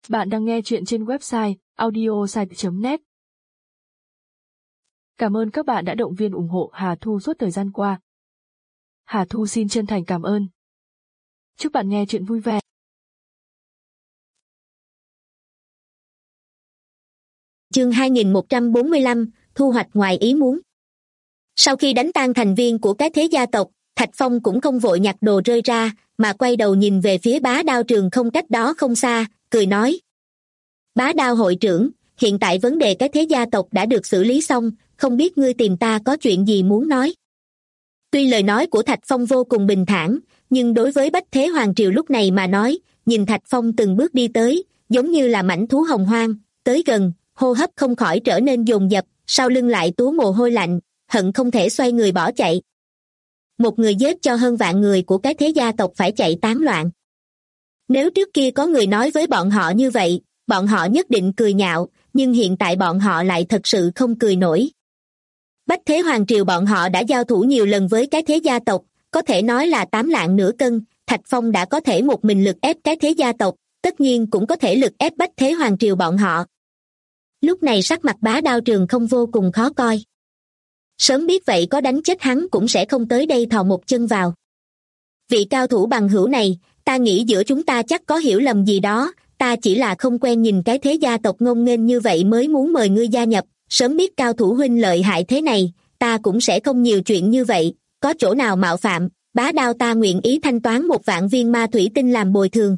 Bạn đang nghe chuyện trên website audiosite.net. Cảm ơn các bạn đã động viên ủng hộ Hà Thu suốt thời gian qua. Hà Thu xin chân thành cảm ơn. Chúc bạn nghe chuyện vui vẻ. Chương 2145, thu hoạch ngoài ý muốn. Sau khi đánh tan thành viên của cái thế gia tộc, Thạch Phong cũng không vội nhặt đồ rơi ra, mà quay đầu nhìn về phía Bá Đao Trường Không cách đó không xa, cười nói: Bá Đao hội trưởng, hiện tại vấn đề cái thế gia tộc đã được xử lý xong, không biết ngươi tìm ta có chuyện gì muốn nói. Tuy lời nói của Thạch Phong vô cùng bình thản, nhưng đối với Bách Thế Hoàng Triều lúc này mà nói, nhìn Thạch Phong từng bước đi tới, giống như là mãnh thú hồng hoang, tới gần, hô hấp không khỏi trở nên dồn dập, sau lưng lại túa mồ hôi lạnh, hận không thể xoay người bỏ chạy. Một người giết cho hơn vạn người của cái thế gia tộc phải chạy tán loạn. Nếu trước kia có người nói với bọn họ như vậy, bọn họ nhất định cười nhạo, nhưng hiện tại bọn họ lại thật sự không cười nổi. Bách Thế Hoàng Triều bọn họ đã giao thủ nhiều lần với cái thế gia tộc, có thể nói là 8 lạng nửa cân, Thạch Phong đã có thể một mình lực ép cái thế gia tộc, tất nhiên cũng có thể lực ép Bách Thế Hoàng Triều bọn họ. Lúc này sắc mặt Bá Đao Trường Không vô cùng khó coi. Sớm biết vậy có đánh chết hắn cũng sẽ không tới đây thò một chân vào. Vị cao thủ bằng hữu này, ta nghĩ giữa chúng ta chắc có hiểu lầm gì đó, ta chỉ là không quen nhìn cái thế gia tộc ngông nghênh như vậy mới muốn mời ngươi gia nhập, sớm biết cao thủ huynh lợi hại thế này, ta cũng sẽ không nhiều chuyện như vậy, có chỗ nào mạo phạm, Bá Đao ta nguyện ý thanh toán 1 vạn viên ma thủy tinh làm bồi thường.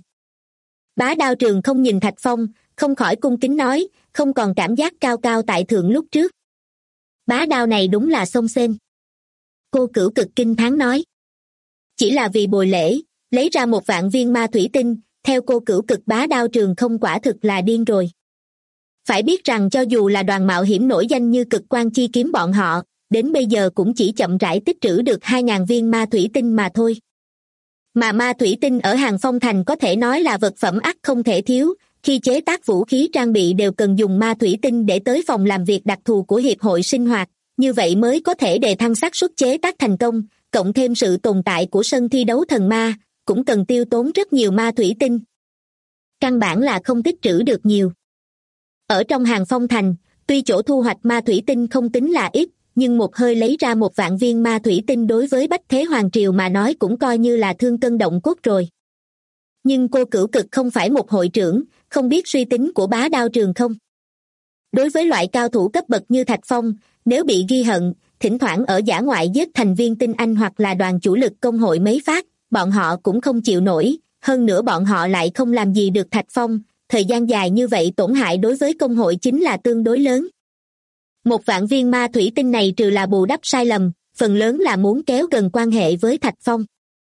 Bá Đao Trường Không nhìn Thạch Phong, không khỏi cung kính nói, không còn cảm giác cao cao tại thượng lúc trước. Bá Đao này đúng là xông xên. Cô Cửu cực kinh thán nói. Chỉ là vì bồi lễ, lấy ra 1 vạn viên ma thủy tinh, theo cô Cửu cực Bá Đao Trường Không quả thực là điên rồi. Phải biết rằng cho dù là đoàn mạo hiểm nổi danh như Cực Quan Chi Kiếm bọn họ, đến bây giờ cũng chỉ chậm rãi tích trữ được 2.000 viên ma thủy tinh mà thôi. Mà ma thủy tinh ở Hàng Phong Thành có thể nói là vật phẩm ắt không thể thiếu, khi chế tác vũ khí trang bị đều cần dùng ma thủy tinh để tới phòng làm việc đặc thù của hiệp hội sinh hoạt, như vậy mới có thể đề thăng xác suất chế tác thành công, cộng thêm sự tồn tại của sân thi đấu thần ma, cũng cần tiêu tốn rất nhiều ma thủy tinh. Căn bản là không tích trữ được nhiều. Ở trong Hàng Phong Thành, tuy chỗ thu hoạch ma thủy tinh không tính là ít, nhưng một hơi lấy ra 1 vạn viên ma thủy tinh đối với Bách Thế Hoàng Triều mà nói cũng coi như là thương cân động cốt rồi. Nhưng cô Cửu cực không phải một hội trưởng, không biết suy tính của Bá Đao Trường Không. Đối với loại cao thủ cấp bậc như Thạch Phong, nếu bị ghi hận, thỉnh thoảng ở dã ngoại giết thành viên tinh anh hoặc là đoàn chủ lực công hội mấy phát, bọn họ cũng không chịu nổi, hơn nữa bọn họ lại không làm gì được Thạch Phong, thời gian dài như vậy tổn hại đối với công hội chính là tương đối lớn. 1 vạn viên ma thủy tinh này trừ là bù đắp sai lầm, phần lớn là muốn kéo gần quan hệ với Thạch Phong.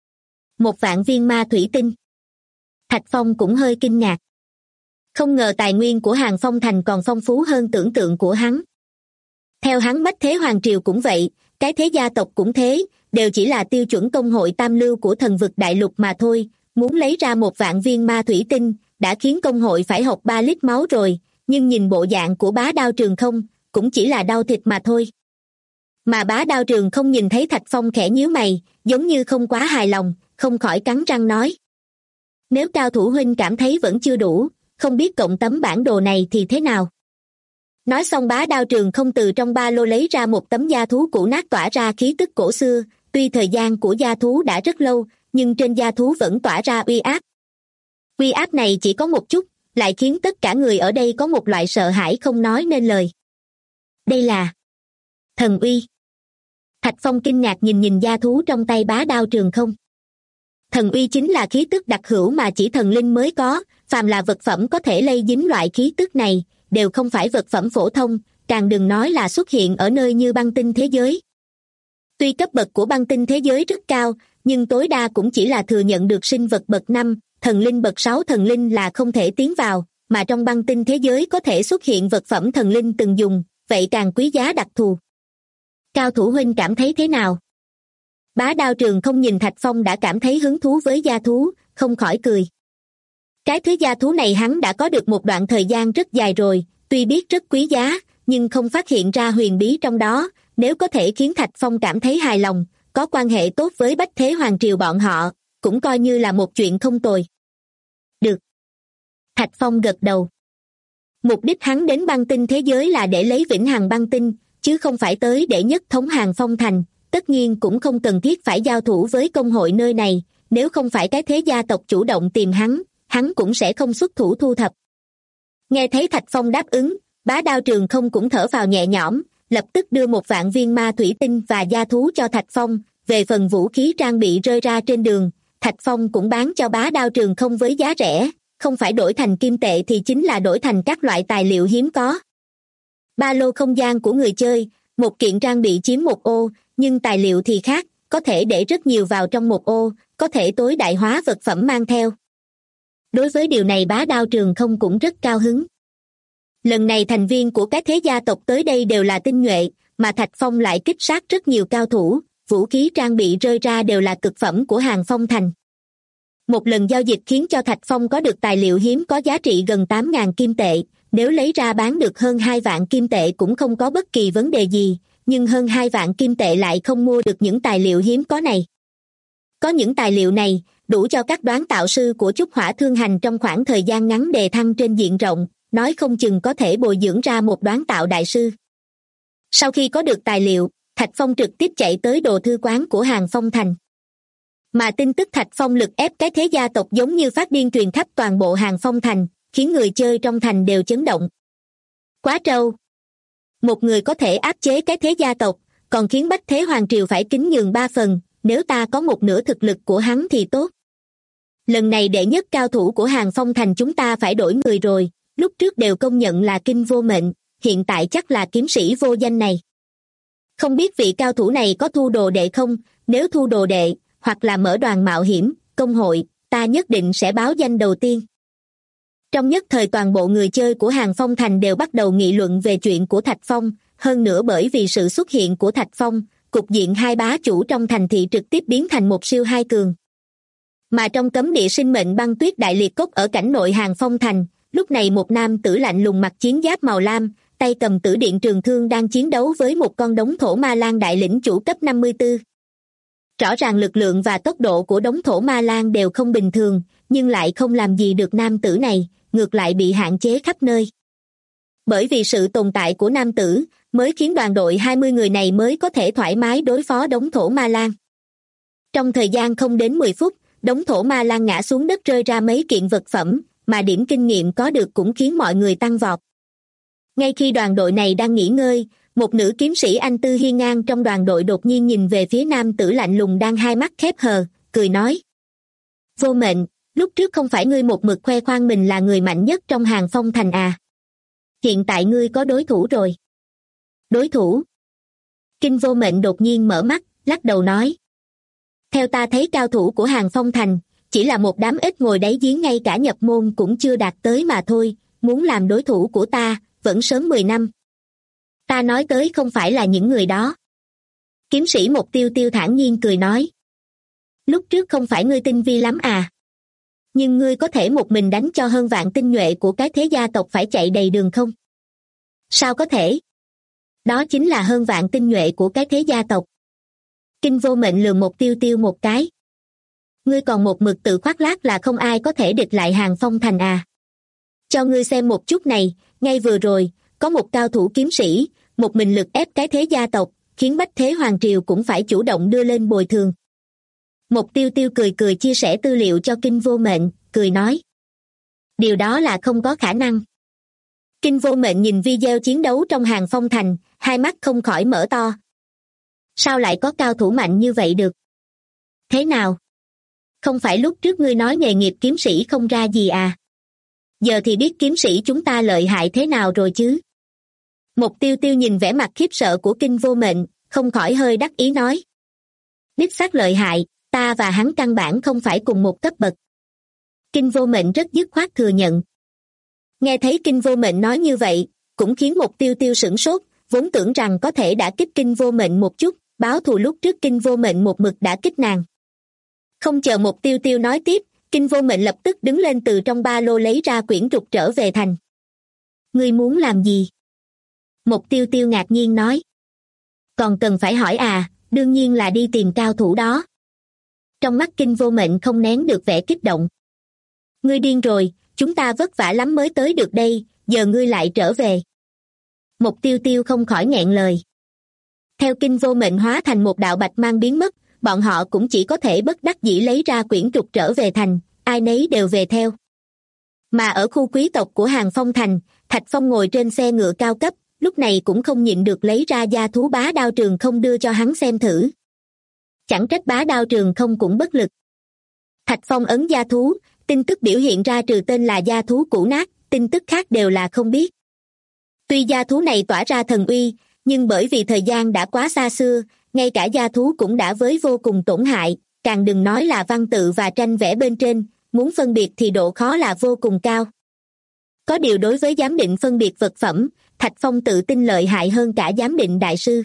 1 vạn viên ma thủy tinh. Thạch Phong cũng hơi kinh ngạc. Không ngờ tài nguyên của Hàng Phong Thành còn phong phú hơn tưởng tượng của hắn. Theo hắn Bách Thế Hoàng Triều cũng vậy, cái thế gia tộc cũng thế, đều chỉ là tiêu chuẩn công hội tam lưu của thần vực đại lục mà thôi, muốn lấy ra 1 vạn viên ma thủy tinh, đã khiến công hội phải hộc 3 lít máu rồi, nhưng nhìn bộ dạng của Bá Đao Trường Không, cũng chỉ là đau thịt mà thôi. Mà Bá Đao Trường Không nhìn thấy Thạch Phong khẽ nhíu mày, giống như không quá hài lòng, không khỏi cắn răng nói. Nếu cao thủ huynh cảm thấy vẫn chưa đủ, không biết cộng tấm bản đồ này thì thế nào? Nói xong Bá Đao Trường Không từ trong ba lô lấy ra một tấm da thú cũ nát tỏa ra khí tức cổ xưa, tuy thời gian của da thú đã rất lâu, nhưng trên da thú vẫn tỏa ra uy áp. Uy áp này chỉ có một chút, lại khiến tất cả người ở đây có một loại sợ hãi không nói nên lời. Đây là thần uy. Thạch Phong kinh ngạc nhìn da thú trong tay Bá Đao Trường Không. Thần uy chính là khí tức đặc hữu mà chỉ thần linh mới có, phàm là vật phẩm có thể lây dính loại khí tức này, đều không phải vật phẩm phổ thông, càng đừng nói là xuất hiện ở nơi như băng tinh thế giới. Tuy cấp bậc của băng tinh thế giới rất cao, nhưng tối đa cũng chỉ là thừa nhận được sinh vật bậc 5, thần linh bậc 6 thần linh là không thể tiến vào, mà trong băng tinh thế giới có thể xuất hiện vật phẩm thần linh từng dùng, vậy càng quý giá đặc thù. Cao thủ huynh cảm thấy thế nào? Bá Đao Trường Không nhìn Thạch Phong đã cảm thấy hứng thú với gia thú, không khỏi cười. Cái thứ gia thú này hắn đã có được một đoạn thời gian rất dài rồi, tuy biết rất quý giá, nhưng không phát hiện ra huyền bí trong đó, nếu có thể khiến Thạch Phong cảm thấy hài lòng, có quan hệ tốt với Bách Thế Hoàng Triều bọn họ, cũng coi như là một chuyện không tồi. Được. Thạch Thạch Phong gật đầu. Mục đích hắn đến băng tinh thế giới là để lấy vĩnh hằng băng tinh, chứ không phải tới để nhất thống Hàng Phong Thành. Tất nhiên cũng không cần thiết phải giao thủ với công hội nơi này, nếu không phải cái thế gia tộc chủ động tìm hắn cũng sẽ không xuất thủ thu thập. Nghe thấy Thạch Phong đáp ứng, Bá Đao Trường Không cũng thở phào nhẹ nhõm, lập tức đưa 1.000 viên ma thủy tinh và gia thú cho Thạch Phong. Về phần vũ khí trang bị rơi ra trên đường, Thạch Phong cũng bán cho Bá Đao Trường Không với giá rẻ, không phải đổi thành kim tệ thì chính là đổi thành các loại tài liệu hiếm có. Ba lô không gian của người chơi, một kiện trang bị chiếm một ô, nhưng tài liệu thì khác, có thể để rất nhiều vào trong một ô, có thể tối đại hóa vật phẩm mang theo. Đối với điều này Bá Đao Trường Không cũng rất cao hứng. Lần này thành viên của các thế gia tộc tới đây đều là tinh nhuệ, mà Thạch Phong lại kích sát rất nhiều cao thủ, vũ khí trang bị rơi ra đều là cực phẩm của Hàng Phong Thành. Một lần giao dịch khiến cho Thạch Phong có được tài liệu hiếm có giá trị gần 8.000 kim tệ, nếu lấy ra bán được hơn 2 vạn kim tệ cũng không có bất kỳ vấn đề gì, nhưng hơn 2 vạn kim tệ lại không mua được những tài liệu hiếm có này. Có những tài liệu này, đủ cho các đoán tạo sư của Chúc Hỏa Thương Hành trong khoảng thời gian ngắn đề thăng trên diện rộng, nói không chừng có thể bồi dưỡng ra một đoán tạo đại sư. Sau khi có được tài liệu, Thạch Phong trực tiếp chạy tới đồ thư quán của Hàng Phong Thành. Mà tin tức Thạch Phong lực ép cái thế gia tộc giống như phát điên truyền khắp toàn bộ Hàng Phong Thành, khiến người chơi trong thành đều chấn động. Quá trâu! Một người có thể áp chế cái thế gia tộc, còn khiến Bách Thế Hoàng Triều phải kính nhường 3 phần, nếu ta có một nửa thực lực của hắn thì tốt. Lần này đệ nhất cao thủ của Hàng Phong Thành chúng ta phải đổi người rồi, lúc trước đều công nhận là Kinh Vô Mệnh, hiện tại chắc là kiếm sĩ vô danh này. Không biết vị cao thủ này có thu đồ đệ không, nếu thu đồ đệ, hoặc là mở đoàn mạo hiểm, công hội, ta nhất định sẽ báo danh đầu tiên. Trong nhất thời toàn bộ người chơi của Hàng Phong Thành đều bắt đầu nghị luận về chuyện của Thạch Phong, hơn nữa bởi vì sự xuất hiện của Thạch Phong, cục diện hai bá chủ trong thành thị trực tiếp biến thành một siêu hai cường. Mà trong cấm địa sinh mệnh băng tuyết đại liệt cốc ở cảnh nội Hàng Phong Thành, lúc này một nam tử lạnh lùng mặc chiến giáp màu lam, tay cầm tử điện trường thương đang chiến đấu với một con đống thổ ma lang đại lĩnh chủ cấp 54. Rõ ràng lực lượng và tốc độ của đống thổ ma lang đều không bình thường, nhưng lại không làm gì được nam tử này, ngược lại bị hạn chế khắp nơi. Bởi vì sự tồn tại của nam tử, mới khiến đoàn đội 20 người này mới có thể thoải mái đối phó đống thổ ma lang. Trong thời gian không đến 10 phút, đống thổ ma lang ngã xuống đất rơi ra mấy kiện vật phẩm, mà điểm kinh nghiệm có được cũng khiến mọi người tăng vọt. Ngay khi đoàn đội này đang nghỉ ngơi, một nữ kiếm sĩ anh tư hiên ngang trong đoàn đội đột nhiên nhìn về phía nam tử lạnh lùng đang hai mắt khép hờ, cười nói. Vô Mệnh, lúc trước không phải ngươi một mực khoe khoang mình là người mạnh nhất trong Hàng Phong Thành à? Hiện tại ngươi có đối thủ rồi. Đối thủ? Kinh Vô Mệnh đột nhiên mở mắt, lắc đầu nói. Theo ta thấy cao thủ của Hàng Phong Thành, chỉ là một đám ít ngồi đáy giếng, ngay cả nhập môn cũng chưa đạt tới mà thôi, muốn làm đối thủ của ta, vẫn sớm 10 năm. Ta nói tới không phải là những người đó. Kiếm sĩ Một Tiêu Tiêu thản nhiên cười nói. Lúc trước không phải ngươi tinh vi lắm à? Nhưng ngươi có thể một mình đánh cho hơn vạn tinh nhuệ của cái thế gia tộc phải chạy đầy đường không? Sao có thể? Đó chính là hơn vạn tinh nhuệ của cái thế gia tộc. Kinh Vô Mệnh lườm Một Tiêu Tiêu một cái. Ngươi còn một mực tự khoác lác là không ai có thể địch lại Hàng Phong Thành à? Cho ngươi xem một chút này, ngay vừa rồi, có một cao thủ kiếm sĩ, một mình lực ép cái thế gia tộc, khiến Bách Thế Hoàng Triều cũng phải chủ động đưa lên bồi thường. Một Tiêu Tiêu cười cười chia sẻ tư liệu cho Kinh Vô Mệnh, cười nói. Điều đó là không có khả năng. Kinh Vô Mệnh nhìn video chiến đấu trong Hàng Phong Thành, hai mắt không khỏi mở to. Sao lại có cao thủ mạnh như vậy được? Thế nào? Không phải lúc trước ngươi nói nghề nghiệp kiếm sĩ không ra gì à? Giờ thì biết kiếm sĩ chúng ta lợi hại thế nào rồi chứ? Một Tiêu Tiêu nhìn vẻ mặt khiếp sợ của Kinh Vô Mệnh, không khỏi hơi đắc ý nói. Đích xác lợi hại, ta và hắn căn bản không phải cùng một cấp bậc. Kinh Vô Mệnh rất dứt khoát thừa nhận. Nghe thấy Kinh Vô Mệnh nói như vậy, cũng khiến Một Tiêu Tiêu sửng sốt, vốn tưởng rằng có thể đã kích Kinh Vô Mệnh một chút, báo thù lúc trước Kinh Vô Mệnh một mực đã kích nàng. Không chờ Một Tiêu Tiêu nói tiếp, Kinh Vô Mệnh lập tức đứng lên từ trong ba lô lấy ra quyển trục trở về thành. Ngươi muốn làm gì? Một Tiêu Tiêu ngạc nhiên nói. Còn cần phải hỏi à, đương nhiên là đi tìm cao thủ đó. Trong mắt Kinh Vô Mệnh không nén được vẻ kích động. Ngươi điên rồi, chúng ta vất vả lắm mới tới được đây, giờ ngươi lại trở về. Một Tiêu Tiêu không khỏi nghẹn lời. Theo kinh vô mệnh hóa thành một đạo bạch mang biến mất, bọn họ cũng chỉ có thể bất đắc dĩ lấy ra quyển trục trở về thành, ai nấy đều về theo. Mà ở khu quý tộc của Hàng Phong thành, Thạch Phong ngồi trên xe ngựa cao cấp, lúc này cũng không nhịn được lấy ra gia thú Bá Đao Trường Không đưa cho hắn xem thử. Chẳng trách Bá Đao Trường Không cũng bất lực. Thạch Phong ấn gia thú, tin tức biểu hiện ra trừ tên là gia thú cũ nát, tin tức khác đều là không biết. Tuy gia thú này tỏa ra thần uy, nhưng bởi vì thời gian đã quá xa xưa, ngay cả gia thú cũng đã với vô cùng tổn hại, càng đừng nói là văn tự và tranh vẽ bên trên, muốn phân biệt thì độ khó là vô cùng cao. Có điều đối với giám định phân biệt vật phẩm, Thạch Phong tự tin lợi hại hơn cả giám định đại sư.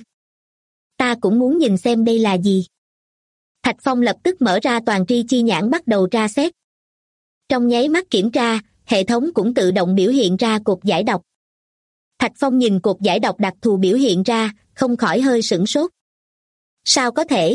Ta cũng muốn nhìn xem đây là gì. Thạch Phong lập tức mở ra toàn tri chi nhãn bắt đầu tra xét. Trong nháy mắt kiểm tra, hệ thống cũng tự động biểu hiện ra cột giải độc. Thạch Phong nhìn cột giải độc đặc thù biểu hiện ra, không khỏi hơi sửng sốt. Sao có thể?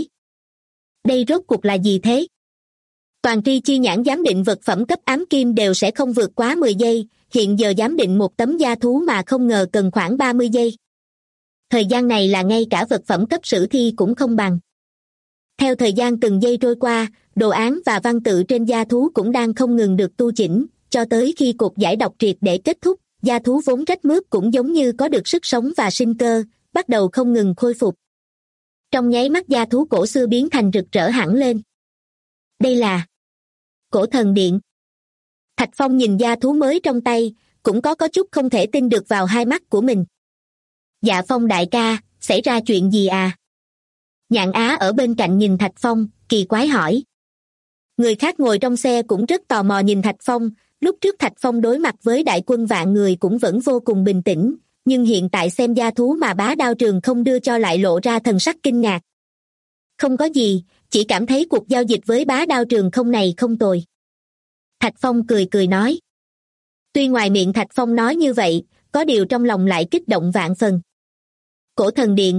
Đây rốt cuộc là gì thế? Toàn tri chi nhãn giám định vật phẩm cấp ám kim đều sẽ không vượt quá 10 giây, hiện giờ giám định một tấm da thú mà không ngờ cần khoảng 30 giây. Thời gian này là ngay cả vật phẩm cấp sử thi cũng không bằng. Theo thời gian từng giây trôi qua, đồ án và văn tự trên da thú cũng đang không ngừng được tu chỉnh, cho tới khi cột giải độc triệt để kết thúc, da thú vốn rách mướp cũng giống như có được sức sống và sinh cơ, bắt đầu không ngừng khôi phục. Trong nháy mắt da thú cổ xưa biến thành rực rỡ hẳn lên. Đây là Cổ Thần Điện. Thạch Phong nhìn da thú mới trong tay, cũng có chút không thể tin được vào hai mắt của mình. Dạ Phong đại ca, xảy ra chuyện gì à? Nhạn Á ở bên cạnh nhìn Thạch Phong, kỳ quái hỏi. Người khác ngồi trong xe cũng rất tò mò nhìn Thạch Phong, lúc trước Thạch Phong đối mặt với đại quân vạn người cũng vẫn vô cùng bình tĩnh, nhưng hiện tại xem da thú mà Bá Đao Trường Không đưa cho lại lộ ra thần sắc kinh ngạc. Không có gì, chỉ cảm thấy cuộc giao dịch với Bá Đao Trường Không này không tồi. Thạch Phong cười cười nói. Tuy ngoài miệng Thạch Phong nói như vậy, có điều trong lòng lại kích động vạn phần. Cổ Thần Điện.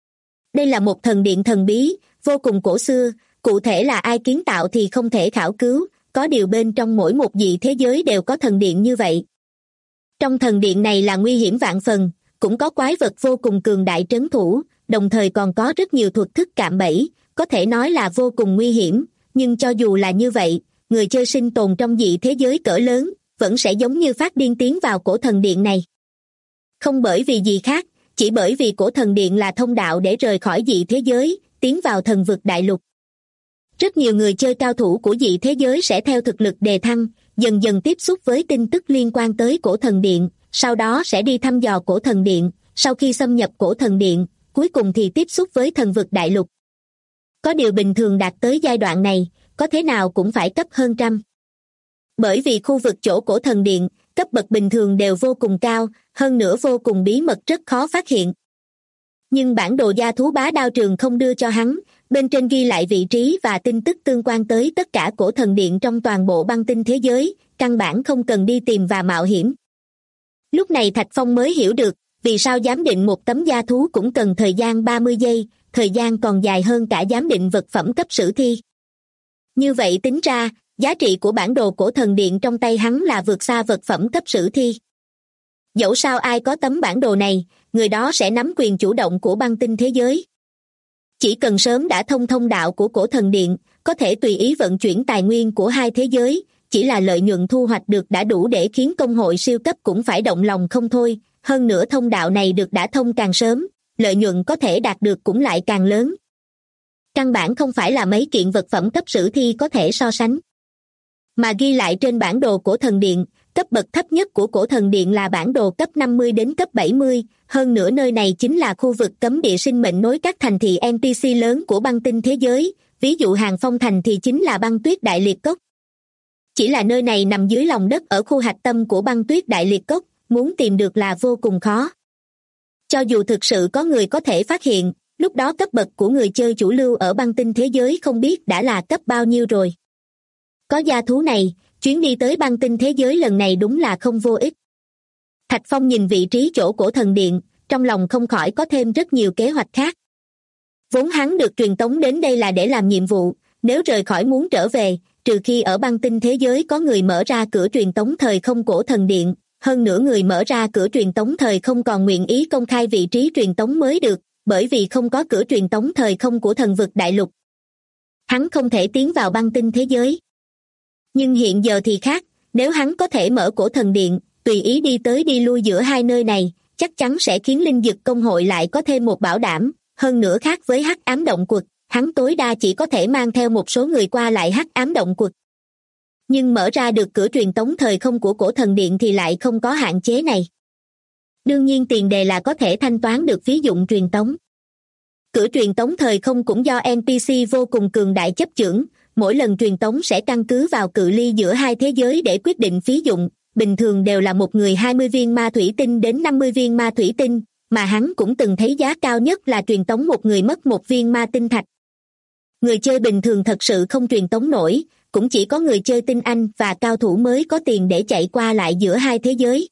Đây là một thần điện thần bí, vô cùng cổ xưa, cụ thể là ai kiến tạo thì không thể khảo cứu, có điều bên trong mỗi một dị thế giới đều có thần điện như vậy. Trong thần điện này là nguy hiểm vạn phần, cũng có quái vật vô cùng cường đại trấn thủ, đồng thời còn có rất nhiều thuật thức cạm bẫy, có thể nói là vô cùng nguy hiểm, nhưng cho dù là như vậy, người chơi sinh tồn trong dị thế giới cỡ lớn, vẫn sẽ giống như phát điên tiến vào cổ thần điện này. Không bởi vì gì khác, chỉ bởi vì cổ thần điện là thông đạo để rời khỏi dị thế giới, tiến vào thần vực đại lục. Rất nhiều người chơi cao thủ của dị thế giới sẽ theo thực lực đề thăng, dần dần tiếp xúc với tin tức liên quan tới cổ thần điện, sau đó sẽ đi thăm dò cổ thần điện, sau khi xâm nhập cổ thần điện, cuối cùng thì tiếp xúc với thần vực đại lục. Có điều bình thường đạt tới giai đoạn này, có thế nào cũng phải cấp hơn trăm. Bởi vì khu vực chỗ cổ thần điện, cấp bậc bình thường đều vô cùng cao, hơn nữa vô cùng bí mật rất khó phát hiện. Nhưng bản đồ gia thú Bá Đao Trường Không đưa cho hắn, bên trên ghi lại vị trí và tin tức tương quan tới tất cả cổ thần điện trong toàn bộ băng tinh thế giới, căn bản không cần đi tìm và mạo hiểm. Lúc này Thạch Phong mới hiểu được, vì sao giám định một tấm gia thú cũng cần thời gian 30 giây, thời gian còn dài hơn cả giám định vật phẩm cấp sử thi. Như vậy tính ra, giá trị của bản đồ cổ thần điện trong tay hắn là vượt xa vật phẩm cấp sử thi. Dẫu sao ai có tấm bản đồ này, người đó sẽ nắm quyền chủ động của băng tinh thế giới. Chỉ cần sớm đã thông đạo của cổ thần điện, có thể tùy ý vận chuyển tài nguyên của hai thế giới, chỉ là lợi nhuận thu hoạch được đã đủ để khiến công hội siêu cấp cũng phải động lòng không thôi, hơn nữa thông đạo này được đã thông càng sớm, lợi nhuận có thể đạt được cũng lại càng lớn. Căn bản không phải là mấy kiện vật phẩm cấp sử thi có thể so sánh. Mà ghi lại trên bản đồ cổ thần điện, cấp bậc thấp nhất của cổ thần điện là bản đồ cấp 50 đến cấp 70, hơn nữa nơi này chính là khu vực cấm địa sinh mệnh nối các thành thị NPC lớn của băng tinh thế giới, ví dụ Hàng Phong thành thì chính là băng tuyết đại liệt cốc. Chỉ là nơi này nằm dưới lòng đất ở khu hạch tâm của băng tuyết đại liệt cốc, muốn tìm được là vô cùng khó. Cho dù thực sự có người có thể phát hiện, lúc đó cấp bậc của người chơi chủ lưu ở băng tinh thế giới không biết đã là cấp bao nhiêu rồi. Có gia thú này, chuyến đi tới băng tinh thế giới lần này đúng là không vô ích. Thạch Phong nhìn vị trí chỗ cổ thần điện, trong lòng không khỏi có thêm rất nhiều kế hoạch khác. Vốn hắn được truyền tống đến đây là để làm nhiệm vụ, nếu rời khỏi muốn trở về, trừ khi ở băng tinh thế giới có người mở ra cửa truyền tống thời không cổ thần điện, hơn nữa người mở ra cửa truyền tống thời không còn nguyện ý công khai vị trí truyền tống mới được, bởi vì không có cửa truyền tống thời không của thần vực đại lục. Hắn không thể tiến vào băng tinh thế giới. Nhưng hiện giờ thì khác, nếu hắn có thể mở cổ thần điện, tùy ý đi tới đi lui giữa hai nơi này, chắc chắn sẽ khiến linh dực công hội lại có thêm một bảo đảm, hơn nữa khác với hắc ám động quật, hắn tối đa chỉ có thể mang theo một số người qua lại hắc ám động quật. Nhưng mở ra được cửa truyền tống thời không của cổ thần điện thì lại không có hạn chế này. Đương nhiên tiền đề là có thể thanh toán được phí dụng truyền tống. Cửa truyền tống thời không cũng do NPC vô cùng cường đại chấp chưởng, mỗi lần truyền tống sẽ căn cứ vào cự ly giữa hai thế giới để quyết định phí dụng, bình thường đều là một người 20 viên ma thủy tinh đến 50 viên ma thủy tinh, mà hắn cũng từng thấy giá cao nhất là truyền tống một người mất một viên ma tinh thạch. Người chơi bình thường thật sự không truyền tống nổi, cũng chỉ có người chơi tinh anh và cao thủ mới có tiền để chạy qua lại giữa hai thế giới.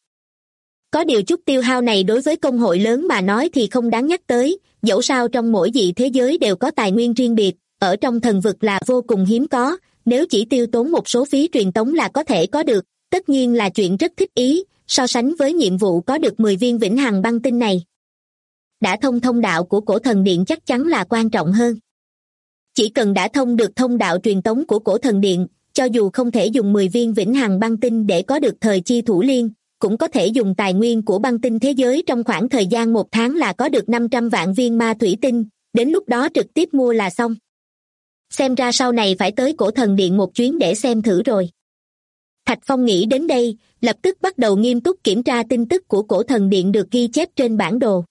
Có điều chút tiêu hao này đối với công hội lớn mà nói thì không đáng nhắc tới, dẫu sao trong mỗi dị thế giới đều có tài nguyên riêng biệt, ở trong thần vực là vô cùng hiếm có, nếu chỉ tiêu tốn một số phí truyền tống là có thể có được, tất nhiên là chuyện rất thích ý, so sánh với nhiệm vụ có được 10 viên vĩnh hằng băng tinh này. Đã thông thông đạo của cổ thần điện chắc chắn là quan trọng hơn. Chỉ cần đã thông được thông đạo truyền tống của cổ thần điện, cho dù không thể dùng 10 viên vĩnh hằng băng tinh để có được thời chi thủ liên, cũng có thể dùng tài nguyên của băng tinh thế giới trong khoảng thời gian 1 tháng là có được 500 vạn viên ma thủy tinh, đến lúc đó trực tiếp mua là xong. Xem ra sau này phải tới cổ thần điện một chuyến để xem thử rồi. Thạch Phong nghĩ đến đây, lập tức bắt đầu nghiêm túc kiểm tra tin tức của cổ thần điện được ghi chép trên bản đồ.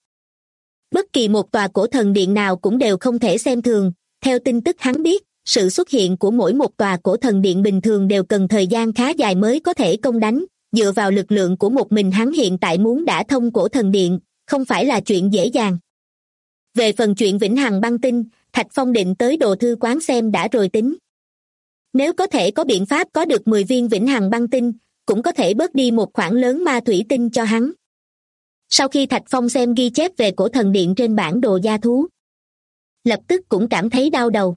Bất kỳ một tòa cổ thần điện nào cũng đều không thể xem thường, theo tin tức hắn biết, sự xuất hiện của mỗi một tòa cổ thần điện bình thường đều cần thời gian khá dài mới có thể công đánh, dựa vào lực lượng của một mình hắn hiện tại muốn đả thông cổ thần điện, không phải là chuyện dễ dàng. Về phần chuyện vĩnh hằng băng tinh, Thạch Phong định tới đồ thư quán xem đã rồi tính. Nếu có thể có biện pháp có được 10 viên vĩnh hằng băng tinh, cũng có thể bớt đi một khoản lớn ma thủy tinh cho hắn. Sau khi Thạch Phong xem ghi chép về cổ thần điện trên bản đồ gia thú, lập tức cũng cảm thấy đau đầu.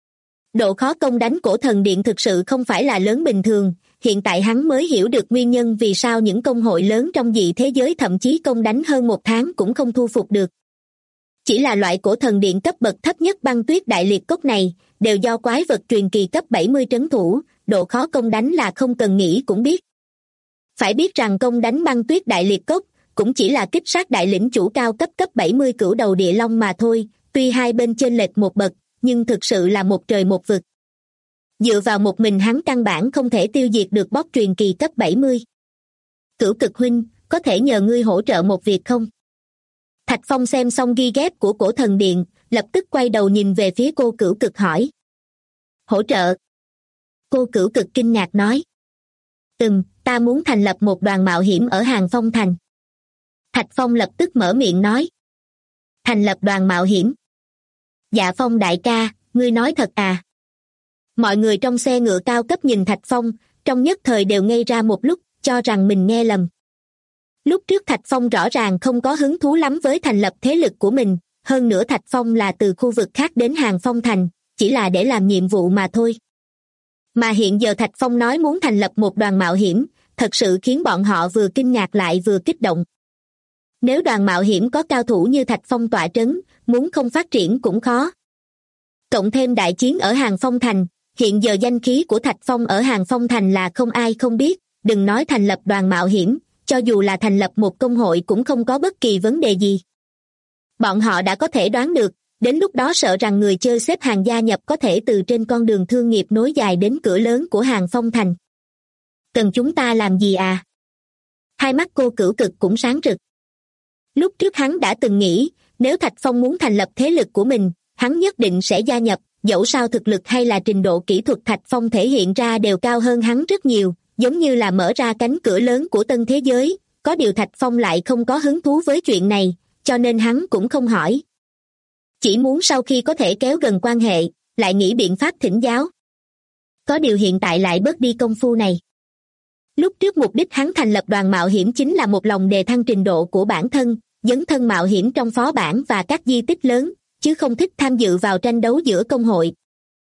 Độ khó công đánh cổ thần điện thực sự không phải là lớn bình thường, hiện tại hắn mới hiểu được nguyên nhân vì sao những công hội lớn trong dị thế giới thậm chí công đánh hơn 1 tháng cũng không thu phục được. Chỉ là loại cổ thần điện cấp bậc thấp nhất băng tuyết đại liệt cốc này, đều do quái vật truyền kỳ cấp 70 trấn thủ, độ khó công đánh là không cần nghĩ cũng biết. Phải biết rằng công đánh băng tuyết đại liệt cốc, cũng chỉ là kích sát đại lĩnh chủ cao cấp 70 cửu đầu địa long mà thôi, tuy hai bên chênh lệch một bậc, nhưng thực sự là một trời một vực. Dựa vào một mình hắn căn bản không thể tiêu diệt được boss truyền kỳ cấp 70. Cửu Cực huynh, có thể nhờ ngươi hỗ trợ một việc không? Thạch Phong xem xong ghi ghép của cổ thần điện, lập tức quay đầu nhìn về phía cô Cửu Cực hỏi. Hỗ trợ? Cô Cửu Cực kinh ngạc nói. Ta muốn thành lập một đoàn mạo hiểm ở Hàng Phong Thành. Thạch Phong lập tức mở miệng nói. Thành lập đoàn mạo hiểm? Dạ Phong đại ca, ngươi nói thật à? Mọi người trong xe ngựa cao cấp nhìn Thạch Phong, trong nhất thời đều ngây ra một lúc, cho rằng mình nghe lầm. Lúc trước Thạch Phong rõ ràng không có hứng thú lắm với thành lập thế lực của mình, hơn nữa Thạch Phong là từ khu vực khác đến Hàng Phong Thành, chỉ là để làm nhiệm vụ mà thôi. Mà hiện giờ Thạch Phong nói muốn thành lập một đoàn mạo hiểm, thật sự khiến bọn họ vừa kinh ngạc lại vừa kích động. Nếu đoàn mạo hiểm có cao thủ như Thạch Phong tọa trấn, muốn không phát triển cũng khó. Cộng thêm đại chiến ở Hàng Phong Thành, hiện giờ danh khí của Thạch Phong ở Hàng Phong Thành là không ai không biết, đừng nói thành lập đoàn mạo hiểm, cho dù là thành lập một công hội cũng không có bất kỳ vấn đề gì. Bọn họ đã có thể đoán được, đến lúc đó sợ rằng người chơi xếp hàng gia nhập có thể từ trên con đường thương nghiệp nối dài đến cửa lớn của Hàng Phong Thành. Cần chúng ta làm gì à? Hai mắt cô Cửu Cực cũng sáng rực. Lúc trước hắn đã từng nghĩ, nếu Thạch Phong muốn thành lập thế lực của mình, hắn nhất định sẽ gia nhập, dẫu sao thực lực hay là trình độ kỹ thuật Thạch Phong thể hiện ra đều cao hơn hắn rất nhiều, giống như là mở ra cánh cửa lớn của tân thế giới, có điều Thạch Phong lại không có hứng thú với chuyện này, cho nên hắn cũng không hỏi. Chỉ muốn sau khi có thể kéo gần quan hệ, lại nghĩ biện pháp thỉnh giáo. Có điều hiện tại lại bớt đi công phu này. Lúc trước mục đích hắn thành lập đoàn mạo hiểm chính là một lòng đề thăng trình độ của bản thân, dấn thân mạo hiểm trong phó bản và các di tích lớn, chứ không thích tham dự vào tranh đấu giữa công hội.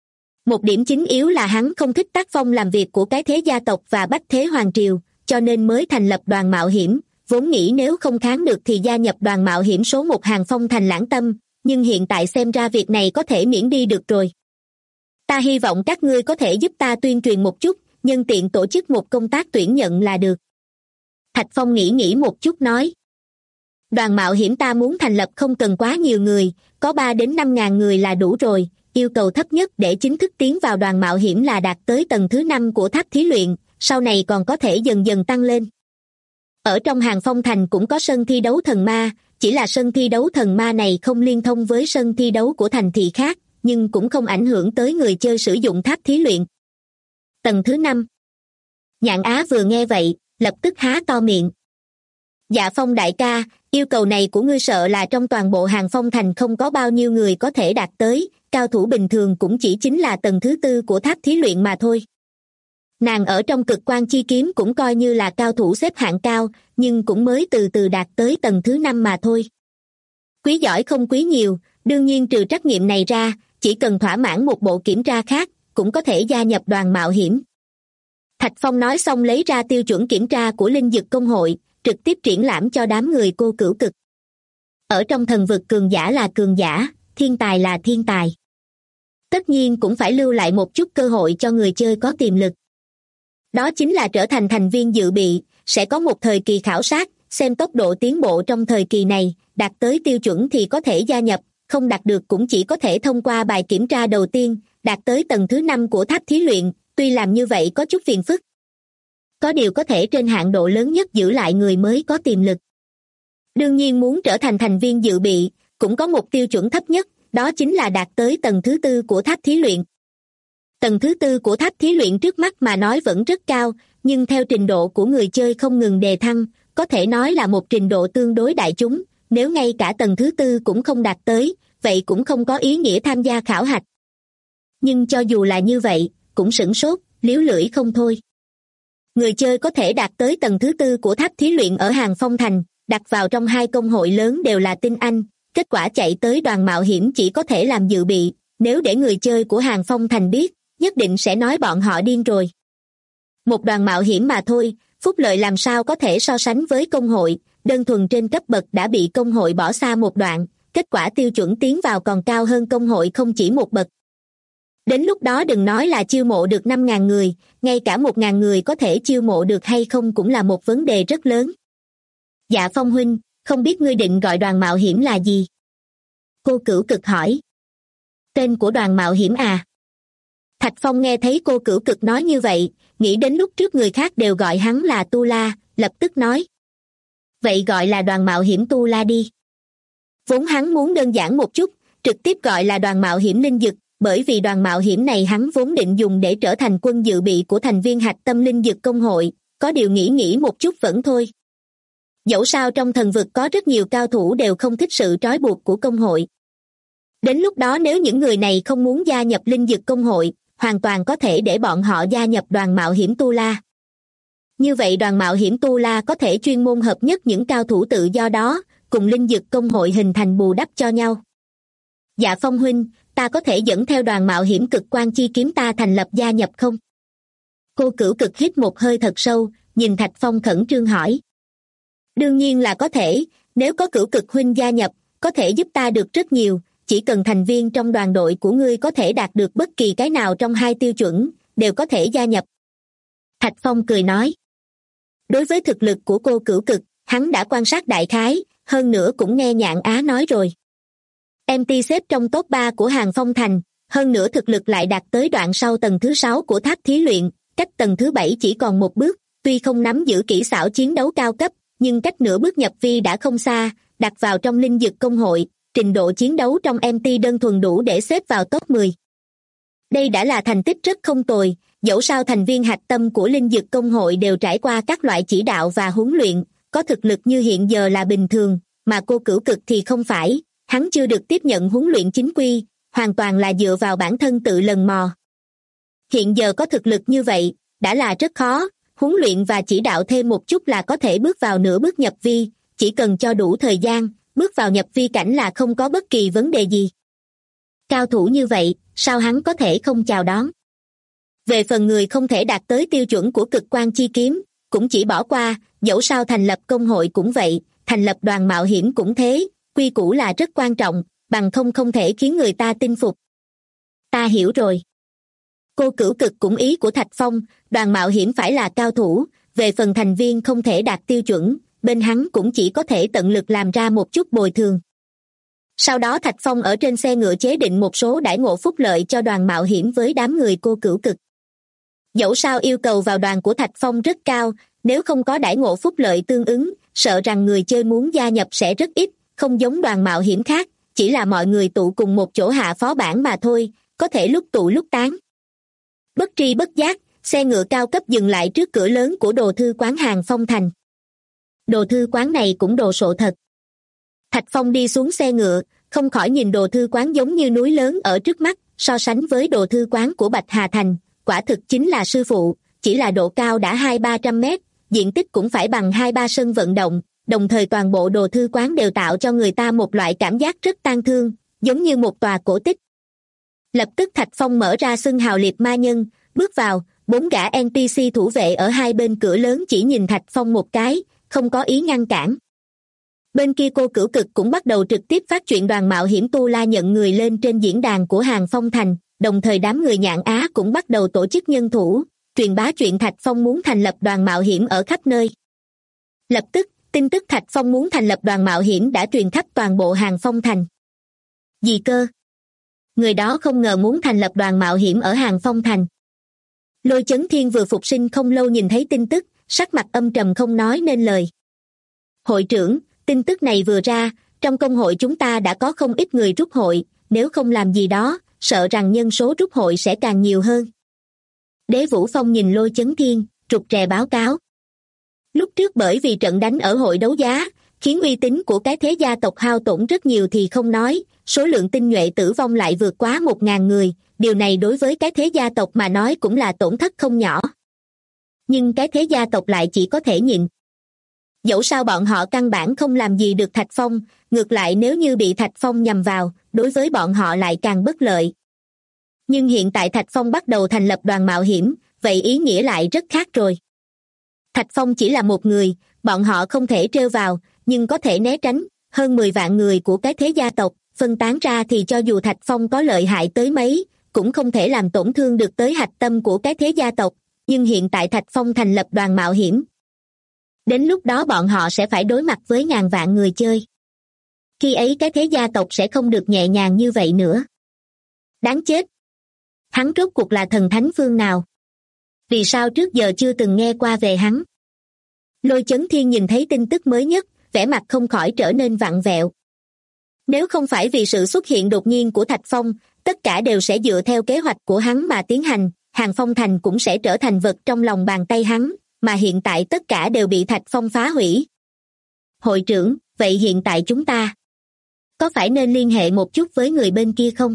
Một điểm chính yếu là hắn không thích tác phong làm việc của cái thế gia tộc và bách thế hoàng triều, cho nên mới thành lập đoàn mạo hiểm, vốn nghĩ nếu không kháng được thì gia nhập đoàn mạo hiểm số 1 Hàng Phong Thành Lãng Tâm, nhưng hiện tại xem ra việc này có thể miễn đi được rồi. Ta hy vọng các ngươi có thể giúp ta tuyên truyền một chút, nhân tiện tổ chức một công tác tuyển nhận là được. Thạch Phong nghĩ một chút nói. Đoàn mạo hiểm ta muốn thành lập không cần quá nhiều người, có 3 đến 5 ngàn người là đủ rồi, yêu cầu thấp nhất để chính thức tiến vào đoàn mạo hiểm là đạt tới tầng thứ 5 của tháp thí luyện, sau này còn có thể dần dần tăng lên. Ở trong Hàng Phong Thành cũng có sân thi đấu thần ma, chỉ là sân thi đấu thần ma này không liên thông với sân thi đấu của thành thị khác, nhưng cũng không ảnh hưởng tới người chơi sử dụng tháp thí luyện. Tầng thứ 5. Nhạn Á vừa nghe vậy, lập tức há to miệng. Dạ Phong đại ca, yêu cầu này của ngươi sợ là trong toàn bộ Hàng Phong Thành không có bao nhiêu người có thể đạt tới, cao thủ bình thường cũng chỉ chính là tầng thứ 4 của tháp thí luyện mà thôi. Nàng ở trong Cực Quang Chi Kiếm cũng coi như là cao thủ xếp hạng cao, nhưng cũng mới từ từ đạt tới tầng thứ 5 mà thôi. Quý giỏi không quý nhiều, đương nhiên trừ trắc nghiệm này ra, chỉ cần thỏa mãn một bộ kiểm tra khác, cũng có thể gia nhập đoàn mạo hiểm. Thạch Phong nói xong lấy ra tiêu chuẩn kiểm tra của Linh Dực Công hội, trực tiếp triển lãm cho đám người Cô Cửu Cực. Ở trong thần vực cường giả là cường giả, thiên tài là thiên tài. Tất nhiên cũng phải lưu lại một chút cơ hội cho người chơi có tiềm lực. Đó chính là trở thành thành viên dự bị, sẽ có một thời kỳ khảo sát, xem tốc độ tiến bộ trong thời kỳ này, đạt tới tiêu chuẩn thì có thể gia nhập, không đạt được cũng chỉ có thể thông qua bài kiểm tra đầu tiên, đạt tới tầng thứ 5 của tháp thí luyện, tuy làm như vậy có chút phiền phức. Có điều có thể trên hạn độ lớn nhất giữ lại người mới có tiềm lực. Đương nhiên muốn trở thành thành viên dự bị, cũng có một tiêu chuẩn thấp nhất, đó chính là đạt tới tầng thứ 4 của tháp thí luyện. Tầng thứ 4 của tháp thí luyện trước mắt mà nói vẫn rất cao, nhưng theo trình độ của người chơi không ngừng đề thăng, có thể nói là một trình độ tương đối đại chúng, nếu ngay cả tầng thứ 4 cũng không đạt tới, vậy cũng không có ý nghĩa tham gia khảo hạch. Nhưng cho dù là như vậy, cũng sửng sốt, liếu lưỡi không thôi. Người chơi có thể đạt tới tầng thứ 4 của tháp thí luyện ở Hàng Phong Thành, đặt vào trong 2 công hội lớn đều là tinh anh, kết quả chạy tới đoàn mạo hiểm chỉ có thể làm dự bị, nếu để người chơi của Hàng Phong Thành biết, nhất định sẽ nói bọn họ điên rồi. Một đoàn mạo hiểm mà thôi, phúc lợi làm sao có thể so sánh với công hội, đơn thuần trên cấp bậc đã bị công hội bỏ xa một đoạn, kết quả tiêu chuẩn tiến vào còn cao hơn công hội không chỉ một bậc. Đến lúc đó đừng nói là chiêu mộ được 5.000 người, ngay cả 1.000 người có thể chiêu mộ được hay không cũng là một vấn đề rất lớn. Dạ Phong huynh, không biết ngươi định gọi đoàn mạo hiểm là gì? Cô Cửu Cực hỏi. Tên của đoàn mạo hiểm à? Thạch Phong nghe thấy Cô Cửu Cực nói như vậy, nghĩ đến lúc trước người khác đều gọi hắn là Tu La, lập tức nói. Vậy gọi là đoàn mạo hiểm Tu La đi. Vốn hắn muốn đơn giản một chút, trực tiếp gọi là đoàn mạo hiểm Linh Dực, bởi vì đoàn mạo hiểm này hắn vốn định dùng để trở thành quân dự bị của thành viên hạch tâm Linh Dực Công hội, có điều nghĩ một chút vẫn thôi. Dẫu sao trong thần vực có rất nhiều cao thủ đều không thích sự trói buộc của công hội. Đến lúc đó nếu những người này không muốn gia nhập Linh Dực Công hội, hoàn toàn có thể để bọn họ gia nhập đoàn mạo hiểm Tu La. Như vậy đoàn mạo hiểm Tu La có thể chuyên môn hợp nhất những cao thủ tự do đó, cùng Linh Dực Công hội hình thành bù đắp cho nhau. Dạ Phong huynh, ta có thể dẫn theo đoàn mạo hiểm Cực Quang Chi Kiếm ta thành lập gia nhập không? Cô Cửu Cực hít một hơi thật sâu, nhìn Thạch Phong khẩn trương hỏi. Đương nhiên là có thể, nếu có Cửu Cực huynh gia nhập, có thể giúp ta được rất nhiều, chỉ cần thành viên trong đoàn đội của ngươi có thể đạt được bất kỳ cái nào trong 2 tiêu chuẩn, đều có thể gia nhập. Thạch Phong cười nói. Đối với thực lực của Cô Cửu Cực, hắn đã quan sát đại khái, hơn nữa cũng nghe Nhạn Á nói rồi. MT xếp trong top 3 của Hàng Phong Thành, hơn nữa thực lực lại đạt tới đoạn sau tầng thứ 6 của tháp thí luyện, cách tầng thứ 7 chỉ còn một bước, tuy không nắm giữ kỹ xảo chiến đấu cao cấp, nhưng cách nửa bước nhập vi đã không xa, đặt vào trong Linh Dực Công hội, trình độ chiến đấu trong MT đơn thuần đủ để xếp vào top 10. Đây đã là thành tích rất không tồi, dẫu sao thành viên hạch tâm của Linh Dực Công hội đều trải qua các loại chỉ đạo và huấn luyện, có thực lực như hiện giờ là bình thường, mà Cô Cửu Cực thì không phải, hắn chưa được tiếp nhận huấn luyện chính quy, hoàn toàn là dựa vào bản thân tự lần mò. Hiện giờ có thực lực như vậy, đã là rất khó, huấn luyện và chỉ đạo thêm một chút là có thể bước vào nửa bước nhập vi, chỉ cần cho đủ thời gian, bước vào nhập vi cảnh là không có bất kỳ vấn đề gì. Cao thủ như vậy, sao hắn có thể không chào đón? Về phần người không thể đạt tới tiêu chuẩn của cực quan chi kiếm, cũng chỉ bỏ qua, dẫu sao thành lập công hội cũng vậy, thành lập đoàn mạo hiểm cũng thế, quy củ là rất quan trọng, bằng không thể khiến người ta tin phục. Ta hiểu rồi. Cô Cửu Cực cũng ý của Thạch Phong, đoàn mạo hiểm phải là cao thủ, về phần thành viên không thể đạt tiêu chuẩn, bên hắn cũng chỉ có thể tận lực làm ra một chút bồi thường. Sau đó Thạch Phong ở trên xe ngựa chế định một số đãi ngộ phúc lợi cho đoàn mạo hiểm với đám người Cô Cửu Cực. Dẫu sao yêu cầu vào đoàn của Thạch Phong rất cao, nếu không có đãi ngộ phúc lợi tương ứng, sợ rằng người chơi muốn gia nhập sẽ rất ít, không giống đoàn mạo hiểm khác, chỉ là mọi người tụ cùng một chỗ hạ phó bản mà thôi, có thể lúc tụ lúc tán. Bất tri bất giác, xe ngựa cao cấp dừng lại trước cửa lớn của đồ thư quán Hàng Phong Thành. Đồ thư quán này cũng đồ sộ thật. Thạch Phong đi xuống xe ngựa, không khỏi nhìn đồ thư quán giống như núi lớn ở trước mắt, so sánh với đồ thư quán của Bạch Hà Thành, quả thực chính là sư phụ, chỉ là độ cao đã 200-300 mét, diện tích cũng phải bằng 2-3 sân vận động, đồng thời toàn bộ đồ thư quán đều tạo cho người ta một loại cảm giác rất tang thương, giống như một tòa cổ tích. Lập tức Thạch Phong mở ra xưng hào liệt ma nhân, bước vào, 4 gã NPC thủ vệ ở hai bên cửa lớn chỉ nhìn Thạch Phong một cái, không có ý ngăn cản. Bên kia Cô Cửu Cực cũng bắt đầu trực tiếp phát chuyện đoàn mạo hiểm Tu La nhận người lên trên diễn đàn của Hàng Phong Thành, đồng thời đám người Nhạn Á cũng bắt đầu tổ chức nhân thủ, truyền bá chuyện Thạch Phong muốn thành lập đoàn mạo hiểm ở khắp nơi. Lập tức, tin tức Thạch Phong muốn thành lập đoàn mạo hiểm đã truyền khắp toàn bộ Hàng Phong Thành. Gì cơ? Người đó không ngờ muốn thành lập đoàn mạo hiểm ở Hàng Phong Thành. Lôi Chấn Thiên vừa phục sinh không lâu nhìn thấy tin tức, sắc mặt âm trầm không nói nên lời. Hội trưởng, tin tức này vừa ra, trong công hội chúng ta đã có không ít người rút hội, nếu không làm gì đó, sợ rằng nhân số rút hội sẽ càng nhiều hơn. Đế Vũ Phong nhìn Lôi Chấn Thiên, rụt rè báo cáo. Lúc trước bởi vì trận đánh ở hội đấu giá, khiến uy tín của cái thế gia tộc hao tổn rất nhiều thì không nói, số lượng tinh nhuệ tử vong lại vượt quá 1.000 người, điều này đối với cái thế gia tộc mà nói cũng là tổn thất không nhỏ. Nhưng cái thế gia tộc lại chỉ có thể nhịn. Dẫu sao bọn họ căn bản không làm gì được Thạch Phong, ngược lại nếu như bị Thạch Phong nhằm vào, đối với bọn họ lại càng bất lợi. Nhưng hiện tại Thạch Phong bắt đầu thành lập đoàn mạo hiểm, vậy ý nghĩa lại rất khác rồi. Thạch Phong chỉ là một người, bọn họ không thể trêu vào, nhưng có thể né tránh, hơn 10 vạn người của cái thế gia tộc, phân tán ra thì cho dù Thạch Phong có lợi hại tới mấy, cũng không thể làm tổn thương được tới hạch tâm của cái thế gia tộc, nhưng hiện tại Thạch Phong thành lập đoàn mạo hiểm. Đến lúc đó bọn họ sẽ phải đối mặt với ngàn vạn người chơi. Khi ấy cái thế gia tộc sẽ không được nhẹ nhàng như vậy nữa. Đáng chết! Hắn rốt cuộc là thần thánh phương nào? Vì sao trước giờ chưa từng nghe qua về hắn? Lôi Chấn Thiên nhìn thấy tin tức mới nhất, vẻ mặt không khỏi trở nên vặn vẹo. Nếu không phải vì sự xuất hiện đột nhiên của Thạch Phong, tất cả đều sẽ dựa theo kế hoạch của hắn mà tiến hành, Hàng Phong Thành cũng sẽ trở thành vật trong lòng bàn tay hắn, mà hiện tại tất cả đều bị Thạch Phong phá hủy. Hội trưởng, vậy hiện tại chúng ta có phải nên liên hệ một chút với người bên kia không?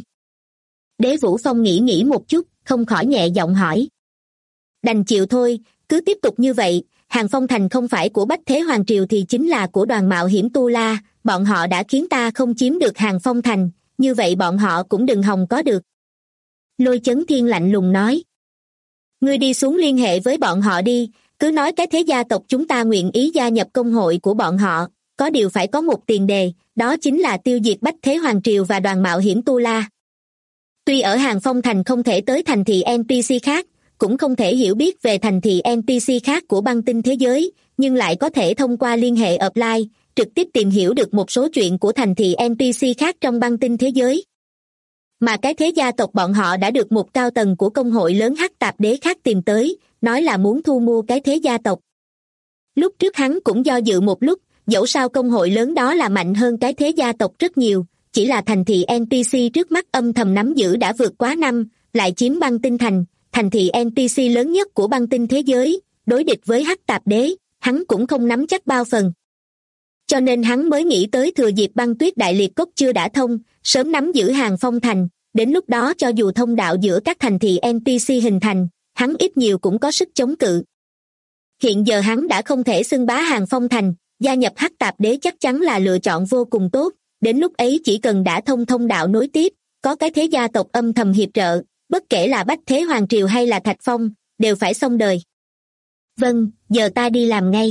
Đế Vũ Phong nghĩ một chút, không khỏi nhẹ giọng hỏi. Đành chịu thôi, cứ tiếp tục như vậy, Hàng Phong Thành không phải của Bách Thế Hoàng Triều thì chính là của đoàn mạo hiểm Tu La, bọn họ đã khiến ta không chiếm được Hàng Phong Thành, như vậy bọn họ cũng đừng hòng có được. Lôi Chấn Thiên lạnh lùng nói. Ngươi đi xuống liên hệ với bọn họ đi, cứ nói cái thế gia tộc chúng ta nguyện ý gia nhập công hội của bọn họ, có điều phải có một tiền đề, đó chính là tiêu diệt Bách Thế Hoàng Triều và đoàn mạo hiểm Tu La. Tuy ở Hàng Phong Thành không thể tới thành thị NPC khác, cũng không thể hiểu biết về thành thị NPC khác của băng tinh thế giới, nhưng lại có thể thông qua liên hệ offline, trực tiếp tìm hiểu được một số chuyện của thành thị NPC khác trong băng tinh thế giới. Mà cái thế gia tộc bọn họ đã được một cao tầng của công hội lớn Hắc Tạp Đế khác tìm tới, nói là muốn thu mua cái thế gia tộc. Lúc trước hắn cũng do dự một lúc, dẫu sao công hội lớn đó là mạnh hơn cái thế gia tộc rất nhiều, chỉ là thành thị NPC trước mắt âm thầm nắm giữ đã vượt quá 5, lại chiếm băng tinh thành, thành thị NPC lớn nhất của băng tinh thế giới, đối địch với Hắc Tạp Đế, hắn cũng không nắm chắc bao phần. Cho nên hắn mới nghĩ tới thừa dịp băng tuyết đại liệt cốc chưa đã thông, sớm nắm giữ Hàng Phong Thành, đến lúc đó cho dù thông đạo giữa các thành thị NPC hình thành, hắn ít nhiều cũng có sức chống cự. Hiện giờ hắn đã không thể xưng bá Hàng Phong Thành, gia nhập Hắc Tạp Đế chắc chắn là lựa chọn vô cùng tốt, đến lúc ấy chỉ cần đã thông đạo nối tiếp, có cái thế gia tộc âm thầm hiệp trợ, bất kể là Bách Thế Hoàng Triều hay là Thạch Phong, đều phải xong đời. Vâng, giờ ta đi làm ngay.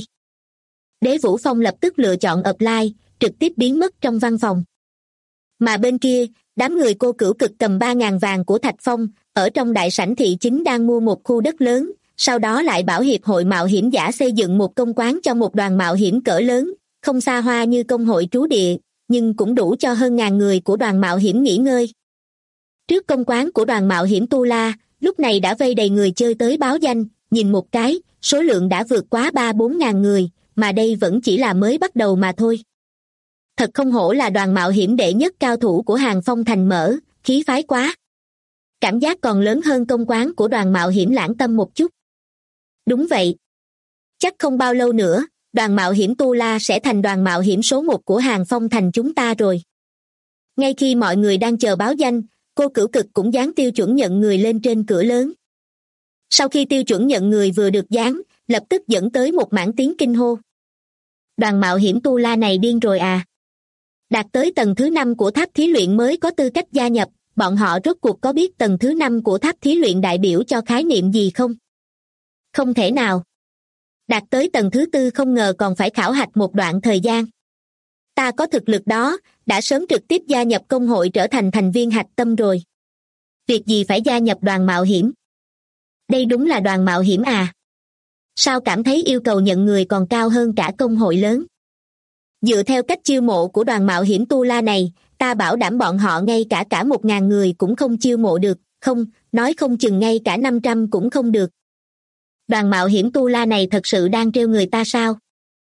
Đế Vũ Phong lập tức lựa chọn apply, trực tiếp biến mất trong văn phòng. Mà bên kia, đám người Cô Cửu Cực cầm 3.000 vàng của Thạch Phong, ở trong đại sảnh thị chính đang mua một khu đất lớn, sau đó lại bảo hiệp hội mạo hiểm giả xây dựng một công quán cho một đoàn mạo hiểm cỡ lớn, không xa hoa như công hội trú địa, nhưng cũng đủ cho hơn 1.000 người của đoàn mạo hiểm nghỉ ngơi. Trước công quán của đoàn mạo hiểm Tu La, lúc này đã vây đầy người chơi tới báo danh, nhìn một cái, số lượng đã vượt quá 3-4 ngàn người, mà đây vẫn chỉ là mới bắt đầu mà thôi. Thật không hổ là đoàn mạo hiểm đệ nhất cao thủ của Hàng Phong Thành mở, khí phái quá. Cảm giác còn lớn hơn công quán của đoàn mạo hiểm Lãng Tâm một chút. Đúng vậy. Chắc không bao lâu nữa, đoàn mạo hiểm Tu La sẽ thành đoàn mạo hiểm số 1 của Hàng Phong Thành chúng ta rồi. Ngay khi mọi người đang chờ báo danh, Cô Cửu Cực cũng dán tiêu chuẩn nhận người lên trên cửa lớn. Sau khi tiêu chuẩn nhận người vừa được dán, lập tức dẫn tới một mảng tiếng kinh hô. Đoàn mạo hiểm Tu La này điên rồi à? Đạt tới tầng thứ 5 của tháp thí luyện mới có tư cách gia nhập, bọn họ rốt cuộc có biết tầng thứ 5 của tháp thí luyện đại biểu cho khái niệm gì không? Không thể nào. Đạt tới tầng thứ 4 không ngờ còn phải khảo hạch một đoạn thời gian. Ta có thực lực đó, đã sớm trực tiếp gia nhập công hội trở thành thành viên hạch tâm rồi. Việc gì phải gia nhập đoàn mạo hiểm? Đây đúng là đoàn mạo hiểm à? Sao cảm thấy yêu cầu nhận người còn cao hơn cả công hội lớn? Dựa theo cách chiêu mộ của đoàn mạo hiểm Tu La này, ta bảo đảm bọn họ ngay cả 1.000 người cũng không chiêu mộ được, không, nói không chừng ngay cả 500 cũng không được. Đoàn mạo hiểm Tu La này thật sự đang trêu người ta sao?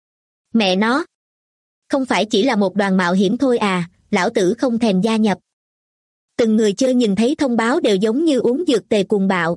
Mẹ nó! Không phải chỉ là một đoàn mạo hiểm thôi à, lão tử không thèm gia nhập. Từng người chơi nhìn thấy thông báo đều giống như uống dược tề cuồng bạo.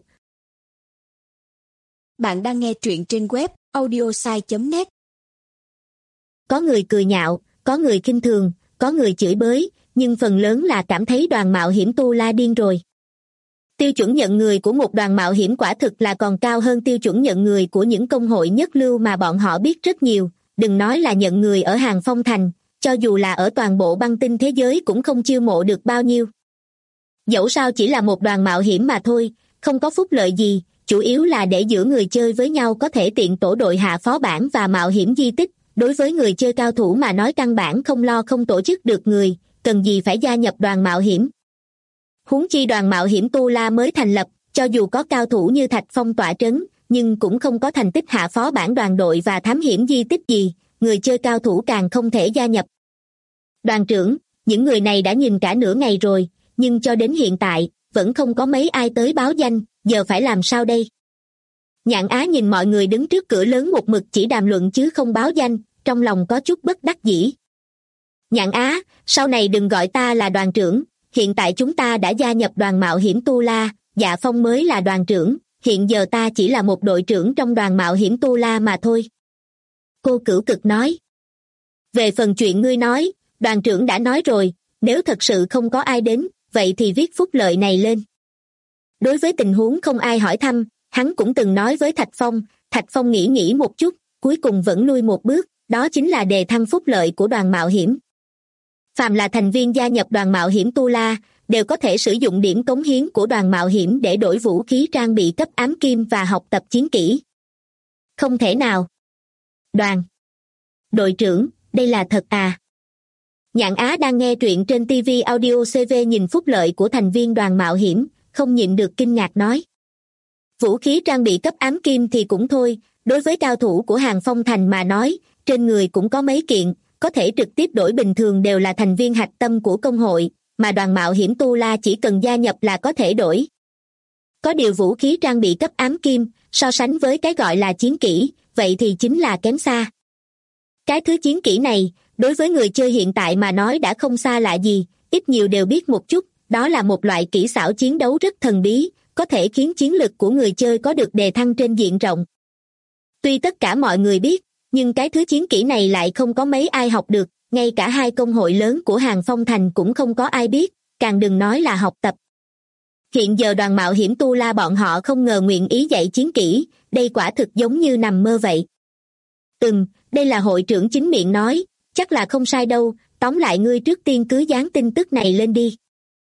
Bạn đang nghe truyện trên web audiosai.net. Có người cười nhạo, có người khinh thường, có người chửi bới, nhưng phần lớn là cảm thấy đoàn mạo hiểm Tu La điên rồi. Tiêu chuẩn nhận người của một đoàn mạo hiểm quả thực là còn cao hơn tiêu chuẩn nhận người của những công hội nhất lưu mà bọn họ biết rất nhiều, đừng nói là nhận người ở Hàng Phong Thành, cho dù là ở toàn bộ băng tinh thế giới cũng không chiêu mộ được bao nhiêu. Dẫu sao chỉ là một đoàn mạo hiểm mà thôi, không có phúc lợi gì, chủ yếu là để giữa người chơi với nhau có thể tiện tổ đội hạ phó bản và mạo hiểm di tích. Đối với người chơi cao thủ mà nói căn bản không lo không tổ chức được người, cần gì phải gia nhập đoàn mạo hiểm. Huống chi đoàn mạo hiểm Tu La mới thành lập, cho dù có cao thủ như Thạch Phong tọa trấn, nhưng cũng không có thành tích hạ phó bản đoàn đội và thám hiểm di tích gì, người chơi cao thủ càng không thể gia nhập. Đoàn trưởng, những người này đã nhìn cả nửa ngày rồi, nhưng cho đến hiện tại, vẫn không có mấy ai tới báo danh, giờ phải làm sao đây? Nhạn Á nhìn mọi người đứng trước cửa lớn một mực chỉ đàm luận chứ không báo danh, trong lòng có chút bất đắc dĩ. Nhạn Á, sau này đừng gọi ta là đoàn trưởng, hiện tại chúng ta đã gia nhập đoàn mạo hiểm Tu La, Dạ Phong mới là đoàn trưởng, hiện giờ ta chỉ là một đội trưởng trong đoàn mạo hiểm Tu La mà thôi. Cô Cửu Cực nói. Về phần chuyện ngươi nói, đoàn trưởng đã nói rồi, nếu thật sự không có ai đến, vậy thì viết phúc lợi này lên. Đối với tình huống không ai hỏi thăm, hắn cũng từng nói với Thạch Phong nghĩ một chút, cuối cùng vẫn lui một bước, đó chính là đề thăng phúc lợi của đoàn mạo hiểm. Phàm là thành viên gia nhập đoàn mạo hiểm Tu La, đều có thể sử dụng điểm cống hiến của đoàn mạo hiểm để đổi vũ khí trang bị cấp ám kim và học tập chiến kỹ. Không thể nào. Đội trưởng, đây là thật à? Nhạn Á đang nghe truyện trên TV Audio CV nhìn phúc lợi của thành viên đoàn mạo hiểm, không nhịn được kinh ngạc nói. Vũ khí trang bị cấp ám kim thì cũng thôi, đối với cao thủ của Hàng Phong Thành mà nói, trên người cũng có mấy kiện, có thể trực tiếp đổi bình thường đều là thành viên hạch tâm của công hội, mà đoàn mạo hiểm Tu La chỉ cần gia nhập là có thể đổi. Có điều vũ khí trang bị cấp ám kim, so sánh với cái gọi là chiến kỹ, vậy thì chính là kém xa. Cái thứ chiến kỹ này, đối với người chơi hiện tại mà nói đã không xa lạ gì, ít nhiều đều biết một chút, đó là một loại kỹ xảo chiến đấu rất thần bí, có thể khiến chiến lực của người chơi có được đề thăng trên diện rộng. Tuy tất cả mọi người biết, nhưng cái thứ chiến kỹ này lại không có mấy ai học được, ngay cả hai công hội lớn của Hàng Phong Thành cũng không có ai biết, càng đừng nói là học tập. Hiện giờ đoàn mạo hiểm Tu La bọn họ không ngờ nguyện ý dạy chiến kỹ, đây quả thực giống như nằm mơ vậy. Đây là hội trưởng chính miệng nói, chắc là không sai đâu, tóm lại ngươi trước tiên cứ dán tin tức này lên đi.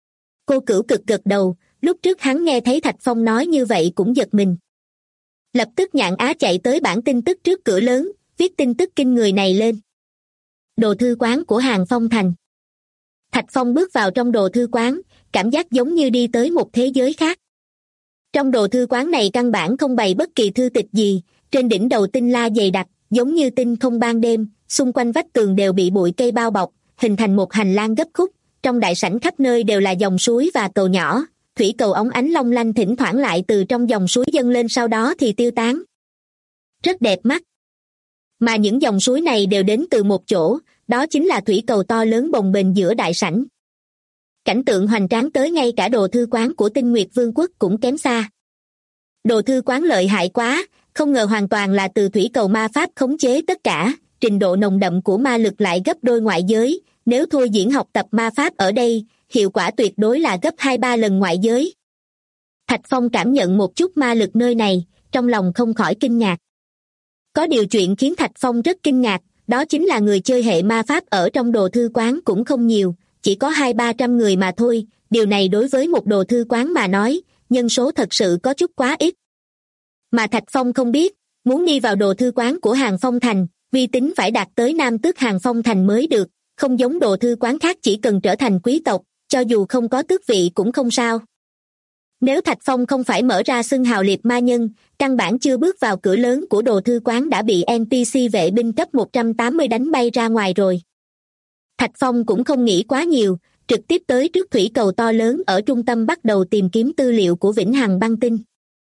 Cô Cửu cực gật đầu, lúc trước hắn nghe thấy Thạch Phong nói như vậy cũng giật mình. Lập tức Nhạn Á chạy tới bảng tin tức trước cửa lớn, viết tin tức kinh người này lên. Đồ thư quán của Hàng Phong Thành. Thạch Phong bước vào trong đồ thư quán, cảm giác giống như đi tới một thế giới khác. Trong đồ thư quán này căn bản không bày bất kỳ thư tịch gì, trên đỉnh đầu tinh la dày đặc, giống như tinh không ban đêm, xung quanh vách tường đều bị bụi cây bao bọc, hình thành một hành lang gấp khúc, trong đại sảnh khắp nơi đều là dòng suối và cầu nhỏ, thủy cầu óng ánh long lanh thỉnh thoảng lại từ trong dòng suối dâng lên sau đó thì tiêu tán. Rất đẹp mắt. Mà những dòng suối này đều đến từ một chỗ, đó chính là thủy cầu to lớn bồng bềnh giữa đại sảnh. Cảnh tượng hoành tráng tới ngay cả đồ thư quán của Tinh Nguyệt Vương quốc cũng kém xa. Đồ thư quán lợi hại quá, không ngờ hoàn toàn là từ thủy cầu ma pháp khống chế tất cả, trình độ nồng đậm của ma lực lại gấp đôi ngoại giới, nếu thôi diễn học tập ma pháp ở đây, hiệu quả tuyệt đối là gấp 2-3 lần ngoại giới. Thạch Phong cảm nhận một chút ma lực nơi này, trong lòng không khỏi kinh ngạc. Có điều chuyện khiến Thạch Phong rất kinh ngạc, đó chính là người chơi hệ ma pháp ở trong đồ thư quán cũng không nhiều, chỉ có 200-300 người mà thôi, điều này đối với một đồ thư quán mà nói, nhân số thật sự có chút quá ít. Mà Thạch Phong không biết, muốn đi vào đồ thư quán của Hàng Phong Thành, uy tín phải đạt tới nam tước Hàng Phong Thành mới được, không giống đồ thư quán khác chỉ cần trở thành quý tộc, cho dù không có tước vị cũng không sao. Nếu Thạch Phong không phải mở ra xưng hào liệt ma nhân, căn bản chưa bước vào cửa lớn của đồ thư quán đã bị NPC vệ binh cấp 180 đánh bay ra ngoài rồi. Thạch Phong cũng không nghĩ quá nhiều, trực tiếp tới trước thủy cầu to lớn ở trung tâm bắt đầu tìm kiếm tư liệu của Vĩnh Hằng Băng Tinh.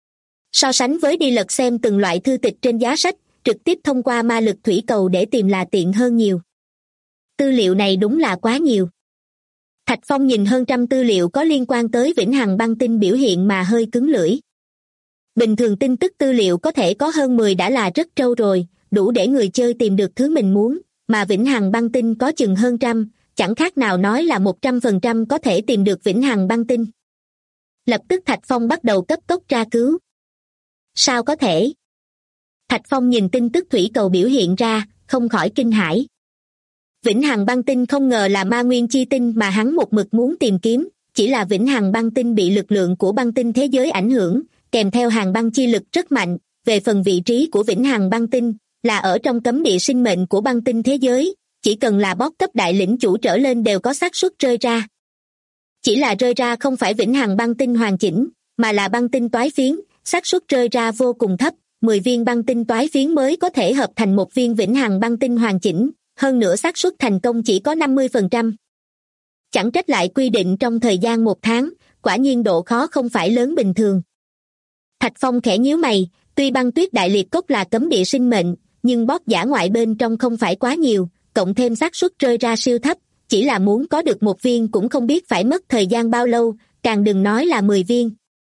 So sánh với đi lật xem từng loại thư tịch trên giá sách, trực tiếp thông qua ma lực thủy cầu để tìm là tiện hơn nhiều. Tư liệu này đúng là quá nhiều. Thạch Phong nhìn hơn trăm tư liệu có liên quan tới Vĩnh Hằng Băng Tinh biểu hiện mà hơi cứng lưỡi. Bình thường tin tức tư liệu có thể có hơn 10 đã là rất trâu rồi, đủ để người chơi tìm được thứ mình muốn, mà Vĩnh Hằng Băng Tinh có chừng hơn trăm, chẳng khác nào nói là 100% có thể tìm được Vĩnh Hằng Băng Tinh. Lập tức Thạch Phong bắt đầu cấp tốc tra cứu. Sao có thể? Thạch Phong nhìn tin tức thủy cầu biểu hiện ra, không khỏi kinh hãi. Vĩnh Hằng Băng Tinh không ngờ là ma nguyên chi tinh mà hắn một mực muốn tìm kiếm, chỉ là Vĩnh Hằng Băng Tinh bị lực lượng của băng tinh thế giới ảnh hưởng, kèm theo hàng băng chi lực rất mạnh, về phần vị trí của Vĩnh Hằng Băng Tinh, là ở trong cấm địa sinh mệnh của băng tinh thế giới, chỉ cần là boss cấp đại lĩnh chủ trở lên đều có xác suất rơi ra. Chỉ là rơi ra không phải Vĩnh Hằng Băng Tinh hoàn chỉnh, mà là băng tinh toái phiến, xác suất rơi ra vô cùng thấp, 10 viên băng tinh toái phiến mới có thể hợp thành một viên Vĩnh Hằng Băng Tinh hoàn chỉnh, hơn nữa xác suất thành công chỉ có 50%. Chẳng trách lại quy định trong thời gian 1 tháng, quả nhiên độ khó không phải lớn bình thường. Thạch Phong khẽ nhíu mày, tuy băng tuyết đại liệt cốc là cấm địa sinh mệnh, nhưng boss dã ngoại bên trong không phải quá nhiều, cộng thêm xác suất rơi ra siêu thấp, chỉ là muốn có được một viên cũng không biết phải mất thời gian bao lâu, càng đừng nói là 10 viên.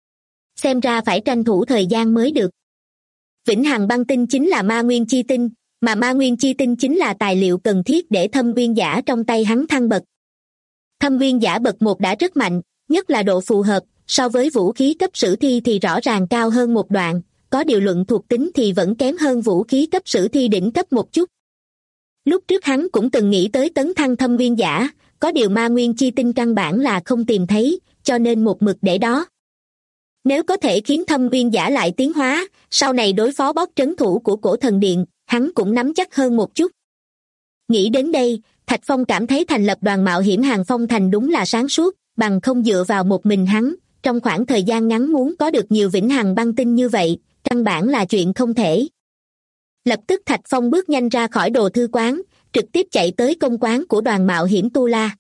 Xem ra phải tranh thủ thời gian mới được. Vĩnh Hằng Băng Tinh chính là ma nguyên chi tinh, mà ma nguyên chi tinh chính là tài liệu cần thiết để thâm nguyên giả trong tay hắn thăng bậc. Thâm nguyên giả bậc 1 đã rất mạnh, nhất là độ phù hợp, so với vũ khí cấp sử thi thì rõ ràng cao hơn một đoạn, có điều luận thuộc tính thì vẫn kém hơn vũ khí cấp sử thi đỉnh cấp một chút. Lúc trước hắn cũng từng nghĩ tới tấn thăng thâm nguyên giả, có điều ma nguyên chi tinh căn bản là không tìm thấy, cho nên một mực để đó. Nếu có thể khiến thâm nguyên giả lại tiến hóa, sau này đối phó boss trấn thủ của cổ thần điện, hắn cũng nắm chắc hơn một chút. Nghĩ đến đây, Thạch Phong cảm thấy thành lập đoàn mạo hiểm Hàng Phong Thành đúng là sáng suốt, bằng không dựa vào một mình hắn, trong khoảng thời gian ngắn muốn có được nhiều Vĩnh Hằng Băng Tinh như vậy, căn bản là chuyện không thể. Lập tức Thạch Phong bước nhanh ra khỏi đồ thư quán, trực tiếp chạy tới công quán của đoàn mạo hiểm Tu La.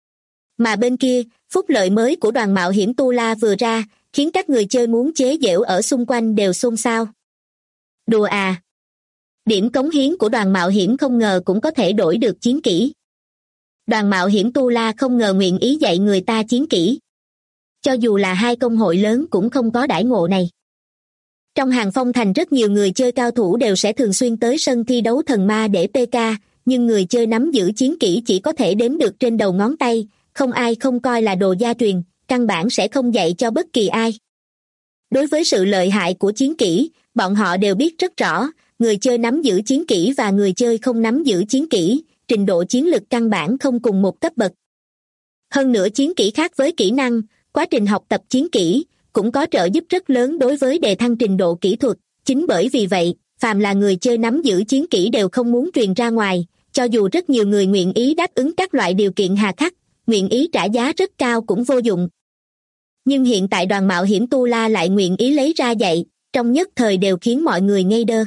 Mà bên kia, phúc lợi mới của đoàn mạo hiểm Tu La vừa ra, khiến các người chơi muốn chế giễu ở xung quanh đều xôn xao. Đùa à! Điểm cống hiến của đoàn mạo hiểm không ngờ cũng có thể đổi được chiến kỹ. Đoàn mạo hiểm Tu La không ngờ nguyện ý dạy người ta chiến kỹ. Cho dù là 2 công hội lớn cũng không có đãi ngộ này. Trong Hàng Phong Thành rất nhiều người chơi cao thủ đều sẽ thường xuyên tới sân thi đấu thần ma để PK, nhưng người chơi nắm giữ chiến kỹ chỉ có thể đếm được trên đầu ngón tay, không ai không coi là đồ gia truyền, căn bản sẽ không dạy cho bất kỳ ai. Đối với sự lợi hại của chiến kỹ, bọn họ đều biết rất rõ, người chơi nắm giữ chiến kỹ và người chơi không nắm giữ chiến kỹ, trình độ chiến lực căn bản không cùng một cấp bậc. Hơn nữa chiến kỹ khác với kỹ năng, quá trình học tập chiến kỹ cũng có trợ giúp rất lớn đối với đề thăng trình độ kỹ thuật. Chính bởi vì vậy, phàm là người chơi nắm giữ chiến kỹ đều không muốn truyền ra ngoài, cho dù rất nhiều người nguyện ý đáp ứng các loại điều kiện hà khắc, nguyện ý trả giá rất cao cũng vô dụng. Nhưng hiện tại đoàn mạo hiểm Tu La lại nguyện ý lấy ra dạy, trong nhất thời đều khiến mọi người ngây đơ.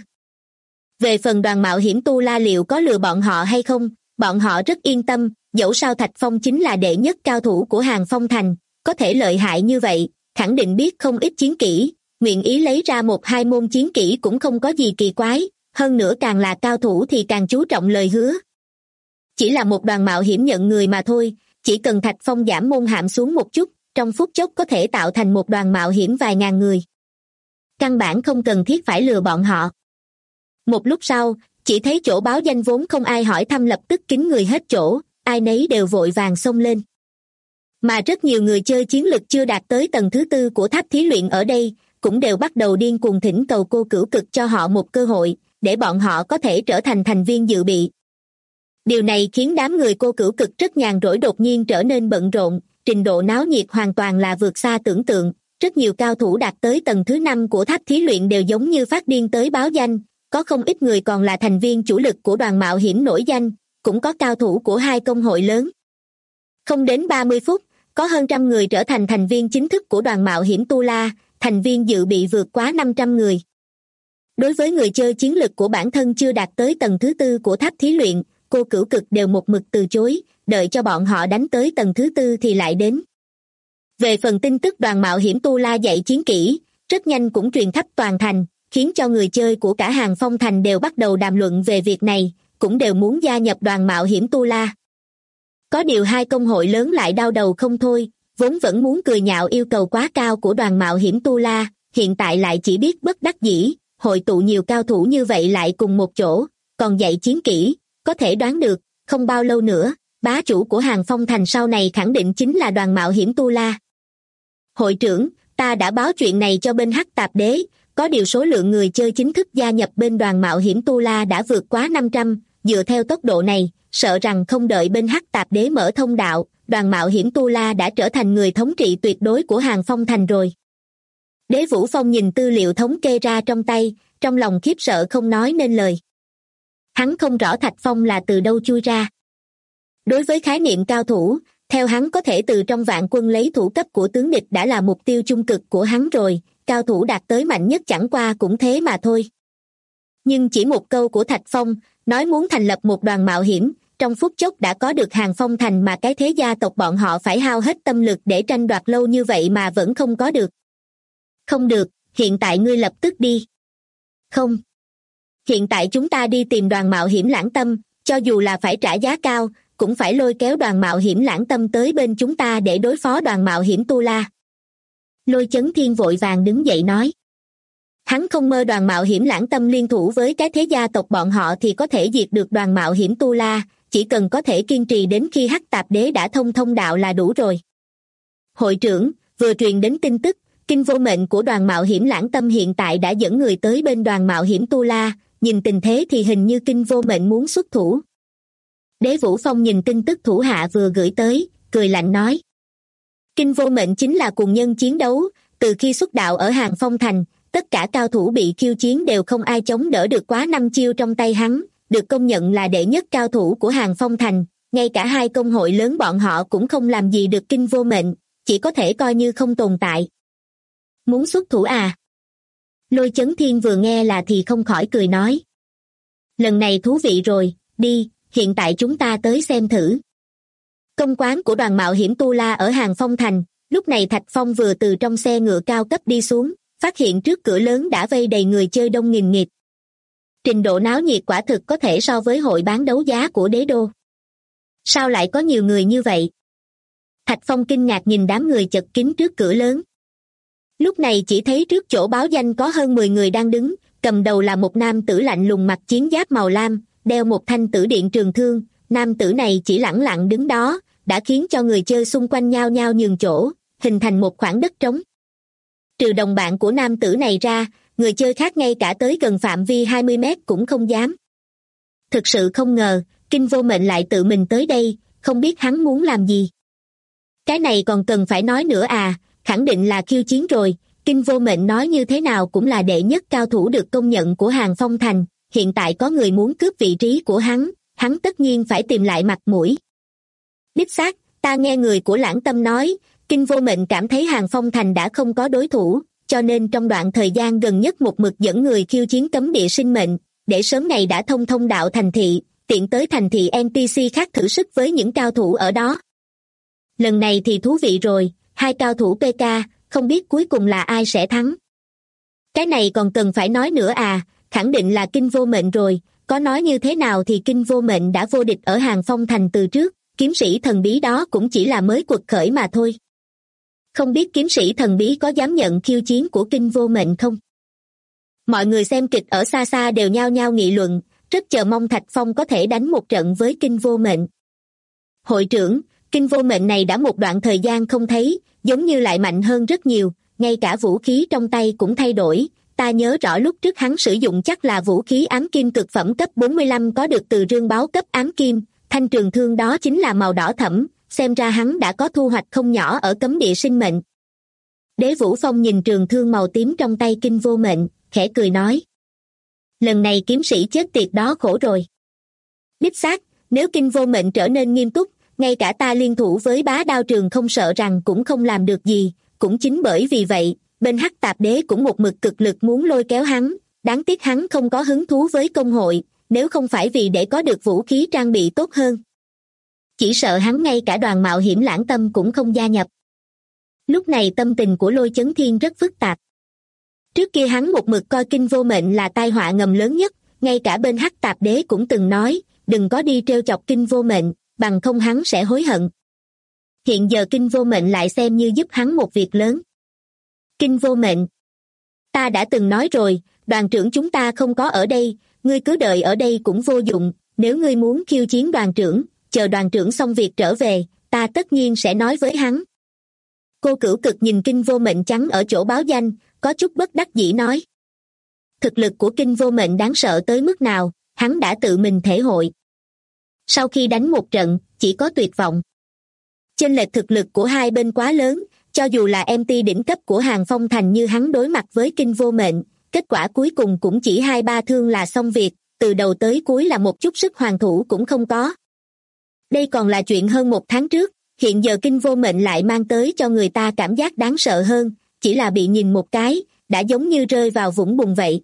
Về phần đoàn mạo hiểm Tu La liệu có lừa bọn họ hay không, bọn họ rất yên tâm, dẫu sao Thạch Phong chính là đệ nhất cao thủ của Hàng Phong Thành, có thể lợi hại như vậy, khẳng định biết không ít chiến kỹ, nguyện ý lấy ra một hai môn chiến kỹ cũng không có gì kỳ quái, hơn nữa càng là cao thủ thì càng chú trọng lời hứa. Chỉ là một đoàn mạo hiểm nhận người mà thôi, chỉ cần Thạch Phong giảm môn hạm xuống một chút, trong phút chốc có thể tạo thành một đoàn mạo hiểm vài ngàn người. Căn bản không cần thiết phải lừa bọn họ. Một lúc sau, chỉ thấy chỗ báo danh vốn không ai hỏi thăm lập tức kín người hết chỗ, ai nấy đều vội vàng xông lên. Mà rất nhiều người chơi chiến lực chưa đạt tới tầng thứ 4 của tháp thí luyện ở đây, cũng đều bắt đầu điên cuồng thỉnh cầu cô Cửu Cực cho họ một cơ hội, để bọn họ có thể trở thành thành viên dự bị. Điều này khiến đám người cô Cửu Cực rất nhàn rỗi đột nhiên trở nên bận rộn, trình độ náo nhiệt hoàn toàn là vượt xa tưởng tượng. Rất nhiều cao thủ đạt tới tầng thứ 5 của tháp thí luyện đều giống như phát điên tới báo danh, có không ít người còn là thành viên chủ lực của đoàn mạo hiểm nổi danh, cũng có cao thủ của hai công hội lớn. Không đến 30 phút, có hơn 100 người trở thành thành viên chính thức của đoàn mạo hiểm Tu La, thành viên dự bị vượt quá 500 người. Đối với người chơi chiến lực của bản thân chưa đạt tới tầng thứ 4 của tháp thí luyện, cô Cửu Cực đều một mực từ chối, đợi cho bọn họ đánh tới tầng thứ 4 thì lại đến. Về phần tin tức đoàn mạo hiểm Tu La dạy chiến kỹ, rất nhanh cũng truyền khắp toàn thành, khiến cho người chơi của cả Hàng Phong Thành đều bắt đầu đàm luận về việc này, cũng đều muốn gia nhập đoàn mạo hiểm Tu La. Có điều hai công hội lớn lại đau đầu không thôi, vốn vẫn muốn cười nhạo yêu cầu quá cao của đoàn mạo hiểm Tu La, hiện tại lại chỉ biết bất đắc dĩ, hội tụ nhiều cao thủ như vậy lại cùng một chỗ, còn dạy chiến kỹ, có thể đoán được, không bao lâu nữa, bá chủ của Hàng Phong Thành sau này khẳng định chính là đoàn mạo hiểm Tu La. Hội trưởng, ta đã báo chuyện này cho bên Hắc Tạp Đế, có điều số lượng người chơi chính thức gia nhập bên đoàn mạo hiểm Tu La đã vượt quá 500, dựa theo tốc độ này, sợ rằng không đợi bên Hắc Tạp Đế mở thông đạo, đoàn mạo hiểm Tu La đã trở thành người thống trị tuyệt đối của Hàng Phong Thành rồi. Đế Vũ Phong nhìn tư liệu thống kê ra trong tay, trong lòng khiếp sợ không nói nên lời. Hắn không rõ Thạch Phong là từ đâu chui ra. Đối với khái niệm cao thủ, theo hắn có thể từ trong vạn quân lấy thủ cấp của tướng địch đã là mục tiêu trung cực của hắn rồi, cao thủ đạt tới mạnh nhất chẳng qua cũng thế mà thôi. Nhưng chỉ một câu của Thạch Phong, nói muốn thành lập một đoàn mạo hiểm, trong phút chốc đã có được Hàng Phong Thành mà cái thế gia tộc bọn họ phải hao hết tâm lực để tranh đoạt lâu như vậy mà vẫn không có được. Không được, hiện tại ngươi lập tức đi. Không. Hiện tại chúng ta đi tìm đoàn mạo hiểm Lãng Tâm, cho dù là phải trả giá cao, cũng phải lôi kéo đoàn mạo hiểm Lãng Tâm tới bên chúng ta để đối phó đoàn mạo hiểm Tu La. Lôi Chấn Thiên vội vàng đứng dậy nói. Hắn không mơ đoàn mạo hiểm Lãng Tâm liên thủ với cái thế gia tộc bọn họ thì có thể diệt được đoàn mạo hiểm Tu La, chỉ cần có thể kiên trì đến khi Hắc Tạp Đế đã thông đạo là đủ rồi. Hội trưởng, vừa truyền đến tin tức, Kinh Vô Mệnh của đoàn mạo hiểm Lãng Tâm hiện tại đã dẫn người tới bên đoàn mạo hiểm Tu La, nhìn tình thế thì hình như Kinh Vô Mệnh muốn xuất thủ. Đế Vũ Phong nhìn tin tức thủ hạ vừa gửi tới, cười lạnh nói. Kinh Vô Mệnh chính là cuồng nhân chiến đấu, từ khi xuất đạo ở Hàng Phong Thành, tất cả cao thủ bị khiêu chiến đều không ai chống đỡ được quá 5 chiêu trong tay hắn, được công nhận là đệ nhất cao thủ của Hàng Phong Thành, ngay cả hai công hội lớn bọn họ cũng không làm gì được Kinh Vô Mệnh, chỉ có thể coi như không tồn tại. Muốn xuất thủ à? Lôi Chấn Thiên vừa nghe là thì không khỏi cười nói. Lần này thú vị rồi, đi, hiện tại chúng ta tới xem thử. Công quán của đoàn mạo hiểm Tu La ở Hàng Phong Thành, lúc này Thạch Phong vừa từ trong xe ngựa cao cấp đi xuống, phát hiện trước cửa lớn đã vây đầy người chơi đông nghìn nghịt. Trình độ náo nhiệt quả thực có thể so với hội bán đấu giá của đế đô. Sao lại có nhiều người như vậy? Thạch Phong kinh ngạc nhìn đám người chật kín trước cửa lớn. Lúc này chỉ thấy trước chỗ báo danh có hơn 10 người đang đứng, cầm đầu là một nam tử lạnh lùng mặc chiến giáp màu lam, đeo một thanh tử điện trường thương, nam tử này chỉ lẳng lặng đứng đó, đã khiến cho người chơi xung quanh nhao nhao nhường chỗ, hình thành một khoảng đất trống. Trừ đồng bạn của nam tử này ra, người chơi khác ngay cả tới gần phạm vi 20 mét cũng không dám. Thực sự không ngờ, Kinh Vô Mệnh lại tự mình tới đây, không biết hắn muốn làm gì. Cái này còn cần phải nói nữa à, khẳng định là khiêu chiến rồi. Kinh Vô Mệnh nói như thế nào cũng là đệ nhất cao thủ được công nhận của Hàng Phong Thành, hiện tại có người muốn cướp vị trí của hắn tất nhiên phải tìm lại mặt mũi. Đích xác, ta nghe người của Lãng Tâm nói, Kinh Vô Mệnh cảm thấy Hàng Phong Thành đã không có đối thủ, cho nên trong đoạn thời gian gần nhất một mực dẫn người khiêu chiến cấm địa sinh mệnh, để sớm ngày đã thông đạo thành thị, tiện tới thành thị NPC khác thử sức với những cao thủ ở đó. Lần này thì thú vị rồi, hai cao thủ PK, không biết cuối cùng là ai sẽ thắng. Cái này còn cần phải nói nữa à, khẳng định là Kinh Vô Mệnh rồi, có nói như thế nào thì Kinh Vô Mệnh đã vô địch ở Hàng Phong Thành từ trước, kiếm sĩ thần bí đó cũng chỉ là mới quật khởi mà thôi. Không biết kiếm sĩ thần bí có dám nhận khiêu chiến của Kinh Vô Mệnh không? Mọi người xem kịch ở xa xa đều nhao nhao nghị luận, rất chờ mong Thạch Phong có thể đánh một trận với Kinh Vô Mệnh. Hội trưởng, Kinh Vô Mệnh này đã một đoạn thời gian không thấy, giống như lại mạnh hơn rất nhiều, ngay cả vũ khí trong tay cũng thay đổi. Ta nhớ rõ lúc trước hắn sử dụng chắc là vũ khí ám kim cực phẩm cấp 45 có được từ rương báo cấp ám kim, thanh trường thương đó chính là màu đỏ thẫm, xem ra hắn đã có thu hoạch không nhỏ ở cấm địa sinh mệnh. Đế Vũ Phong nhìn trường thương màu tím trong tay Kinh Vô Mệnh, khẽ cười nói. Lần này kiếm sĩ chết tiệt đó khổ rồi. Đích xác, nếu Kinh Vô Mệnh trở nên nghiêm túc, ngay cả ta liên thủ với Bá Đao Trường không sợ rằng cũng không làm được gì, cũng chính bởi vì vậy, bên Hắc Tạp Đế cũng một mực cực lực muốn lôi kéo hắn, đáng tiếc hắn không có hứng thú với công hội, nếu không phải vì để có được vũ khí trang bị tốt hơn. Chỉ sợ hắn ngay cả đoàn mạo hiểm Lãng Tâm cũng không gia nhập. Lúc này tâm tình của Lôi Chấn Thiên rất phức tạp. Trước kia hắn một mực coi Kinh Vô Mệnh là tai họa ngầm lớn nhất, ngay cả bên Hắc Tạp Đế cũng từng nói, đừng có đi trêu chọc Kinh Vô Mệnh, bằng không hắn sẽ hối hận. Hiện giờ Kinh Vô Mệnh lại xem như giúp hắn một việc lớn. Kinh Vô Mệnh, ta đã từng nói rồi, đoàn trưởng chúng ta không có ở đây, ngươi cứ đợi ở đây cũng vô dụng, nếu ngươi muốn khiêu chiến đoàn trưởng, chờ đoàn trưởng xong việc trở về, ta tất nhiên sẽ nói với hắn. Cô Cửu Cực nhìn Kinh Vô Mệnh trắng ở chỗ báo danh, có chút bất đắc dĩ nói. Thực lực của Kinh Vô Mệnh đáng sợ tới mức nào, hắn đã tự mình thể hội. Sau khi đánh một trận, chỉ có tuyệt vọng. Chênh lệch thực lực của hai bên quá lớn, cho dù là MT đỉnh cấp của Hàng Phong Thành như hắn đối mặt với Kinh Vô Mệnh, kết quả cuối cùng cũng chỉ 2-3 thương là xong việc, từ đầu tới cuối là một chút sức hoàn thủ cũng không có. Đây còn là chuyện hơn một tháng trước, hiện giờ Kinh Vô Mệnh lại mang tới cho người ta cảm giác đáng sợ hơn, chỉ là bị nhìn một cái, đã giống như rơi vào vũng bùn vậy.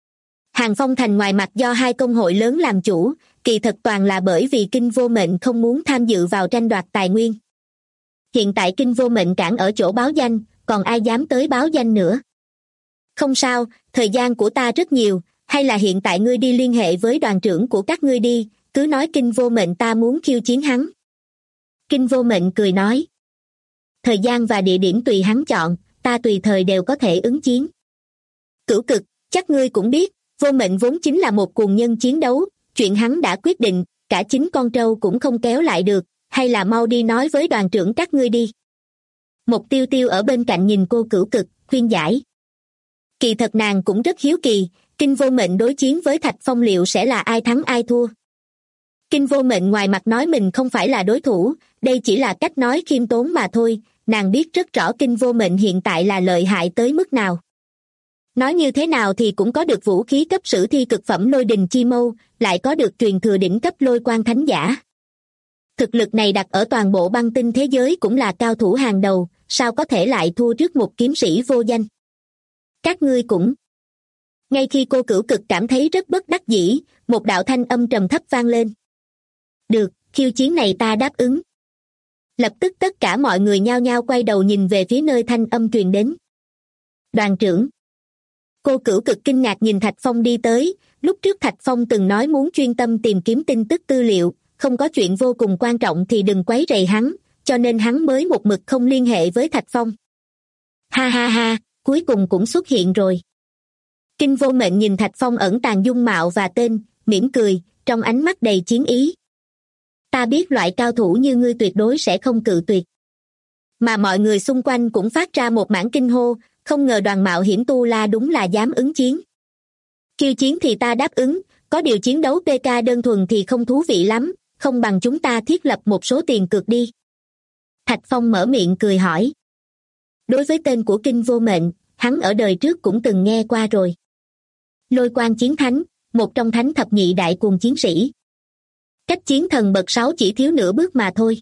Hàng Phong Thành ngoài mặt do hai công hội lớn làm chủ, kỳ thật toàn là bởi vì Kinh Vô Mệnh không muốn tham dự vào tranh đoạt tài nguyên. Hiện tại Kinh Vô Mệnh cản ở chỗ báo danh, còn ai dám tới báo danh nữa. Không sao, thời gian của ta rất nhiều, hay là hiện tại ngươi đi liên hệ với đoàn trưởng của các ngươi đi, cứ nói Kinh Vô Mệnh ta muốn khiêu chiến hắn. Kinh Vô Mệnh cười nói. Thời gian và địa điểm tùy hắn chọn, ta tùy thời đều có thể ứng chiến. Cửu Cực, chắc ngươi cũng biết, Vô Mệnh vốn chính là một cuồng nhân chiến đấu, chuyện hắn đã quyết định, cả chính con trâu cũng không kéo lại được, hay là mau đi nói với đoàn trưởng các ngươi đi. Một Tiêu Tiêu ở bên cạnh nhìn cô Cửu Cực, khuyên giải. Kỳ thật nàng cũng rất hiếu kỳ, Kinh Vô Mệnh đối chiến với Thạch Phong liệu sẽ là ai thắng ai thua. Kinh Vô Mệnh ngoài mặt nói mình không phải là đối thủ, đây chỉ là cách nói khiêm tốn mà thôi, nàng biết rất rõ Kinh Vô Mệnh hiện tại là lợi hại tới mức nào. Nói như thế nào thì cũng có được vũ khí cấp sử thi cực phẩm lôi đình chi mâu, lại có được truyền thừa đỉnh cấp lôi quan thánh giả. Thực lực này đặt ở toàn bộ băng tinh thế giới cũng là cao thủ hàng đầu, sao có thể lại thua trước một kiếm sĩ vô danh. Các ngươi cũng. Ngay khi cô Cửu Cực cảm thấy rất bất đắc dĩ, một đạo thanh âm trầm thấp vang lên. Được, khiêu chiến này ta đáp ứng. Lập tức tất cả mọi người nhao nhao quay đầu nhìn về phía nơi thanh âm truyền đến. Đoàn trưởng. Cô Cửu Cực kinh ngạc nhìn Thạch Phong đi tới, lúc trước Thạch Phong từng nói muốn chuyên tâm tìm kiếm tin tức tư liệu, không có chuyện vô cùng quan trọng thì đừng quấy rầy hắn, cho nên hắn mới một mực không liên hệ với Thạch Phong. Ha ha ha, cuối cùng cũng xuất hiện rồi. Kinh Vô Mệnh nhìn Thạch Phong ẩn tàng dung mạo và tên, mỉm cười, trong ánh mắt đầy chiến ý. Ta biết loại cao thủ như ngươi tuyệt đối sẽ không cự tuyệt. Mà mọi người xung quanh cũng phát ra một mảng kinh hô, không ngờ đoàn mạo hiểm Tu La đúng là dám ứng chiến. Khiêu chiến thì ta đáp ứng, có điều chiến đấu PK đơn thuần thì không thú vị lắm, không bằng chúng ta thiết lập một số tiền cược đi. Thạch Phong mở miệng cười hỏi. Đối với tên của Kinh Vô Mệnh, hắn ở đời trước cũng từng nghe qua rồi. Lôi Quang Chiến Thánh, một trong thánh thập nhị đại cuồng chiến sĩ. Cách chiến thần bậc 6 chỉ thiếu nửa bước mà thôi.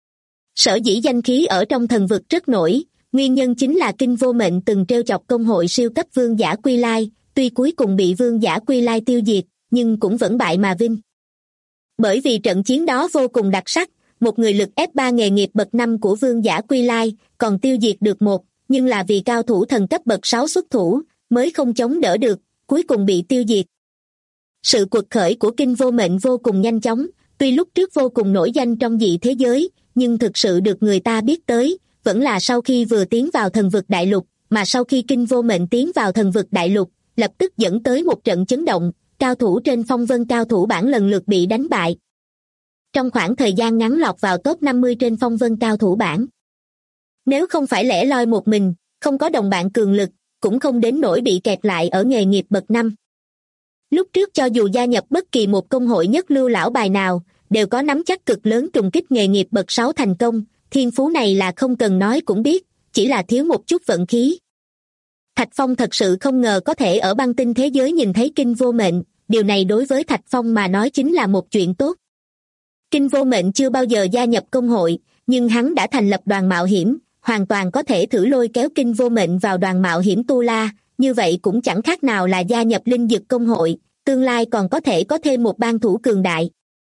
Sở dĩ danh khí ở trong thần vực rất nổi, nguyên nhân chính là Kinh Vô Mệnh từng trêu chọc công hội siêu cấp vương giả Quy Lai, tuy cuối cùng bị vương giả Quy Lai tiêu diệt, nhưng cũng vẫn bại mà vinh. Bởi vì trận chiến đó vô cùng đặc sắc, một người lực F3 nghề nghiệp bậc 5 của vương giả Quy Lai còn tiêu diệt được một, nhưng là vì cao thủ thần cấp bậc 6 xuất thủ, mới không chống đỡ được, cuối cùng bị tiêu diệt. Sự quật khởi của Kinh Vô Mệnh vô cùng nhanh chóng, tuy lúc trước vô cùng nổi danh trong dị thế giới, nhưng thực sự được người ta biết tới, vẫn là sau khi vừa tiến vào thần vực đại lục, mà sau khi Kinh Vô Mệnh tiến vào thần vực đại lục, lập tức dẫn tới một trận chấn động, cao thủ trên phong vân cao thủ bảng lần lượt bị đánh bại. Trong khoảng thời gian ngắn lọt vào top 50 trên phong vân cao thủ bảng. Nếu không phải lẻ loi một mình, không có đồng bạn cường lực, cũng không đến nỗi bị kẹt lại ở nghề nghiệp bậc 5. Lúc trước cho dù gia nhập bất kỳ một công hội nhất lưu lão bài nào, đều có nắm chắc cực lớn trùng kích nghề nghiệp bậc 6 thành công, thiên phú này là không cần nói cũng biết, chỉ là thiếu một chút vận khí. Thạch Phong thật sự không ngờ có thể ở băng tinh thế giới nhìn thấy Kinh Vô Mệnh, điều này đối với Thạch Phong mà nói chính là một chuyện tốt. Kinh Vô Mệnh chưa bao giờ gia nhập công hội, nhưng hắn đã thành lập đoàn mạo hiểm, hoàn toàn có thể thử lôi kéo Kinh Vô Mệnh vào đoàn mạo hiểm Tu La, như vậy cũng chẳng khác nào là gia nhập linh dực công hội, tương lai còn có thể có thêm một bang thủ cường đại.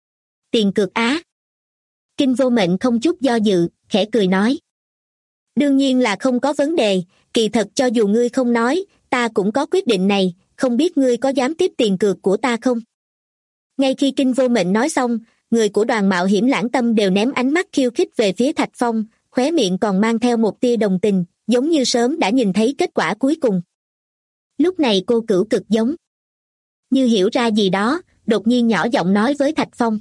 Tiền cược á. Kinh Vô Mệnh không chút do dự, khẽ cười nói. Đương nhiên là không có vấn đề, kỳ thật cho dù ngươi không nói, ta cũng có quyết định này, không biết ngươi có dám tiếp tiền cược của ta không? Ngay khi Kinh Vô Mệnh nói xong, người của đoàn mạo hiểm Lãng Tâm đều ném ánh mắt khiêu khích về phía Thạch Phong, khóe miệng còn mang theo một tia đồng tình, giống như sớm đã nhìn thấy kết quả cuối cùng. Lúc này cô Cửu Cực giống như hiểu ra gì đó, đột nhiên nhỏ giọng nói với Thạch Phong.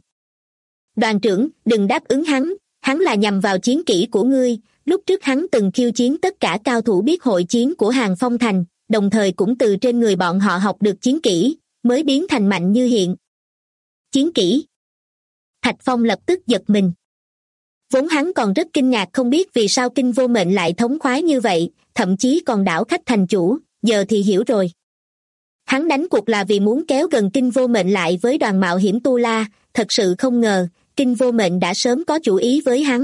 Đoàn trưởng, đừng đáp ứng hắn là nhằm vào chiến kỹ của ngươi, lúc trước hắn từng khiêu chiến tất cả cao thủ biết hội chiến của Hàng Phong Thành, đồng thời cũng từ trên người bọn họ học được chiến kỹ, mới biến thành mạnh như hiện. Chiến kỹ? Thạch Phong lập tức giật mình. Vốn hắn còn rất kinh ngạc không biết vì sao Kinh Vô Mệnh lại thống khoái như vậy, thậm chí còn đảo khách thành chủ, giờ thì hiểu rồi. Hắn đánh cuộc là vì muốn kéo gần Kinh Vô Mệnh lại với đoàn mạo hiểm Tu La, thật sự không ngờ, Kinh Vô Mệnh đã sớm có chủ ý với hắn.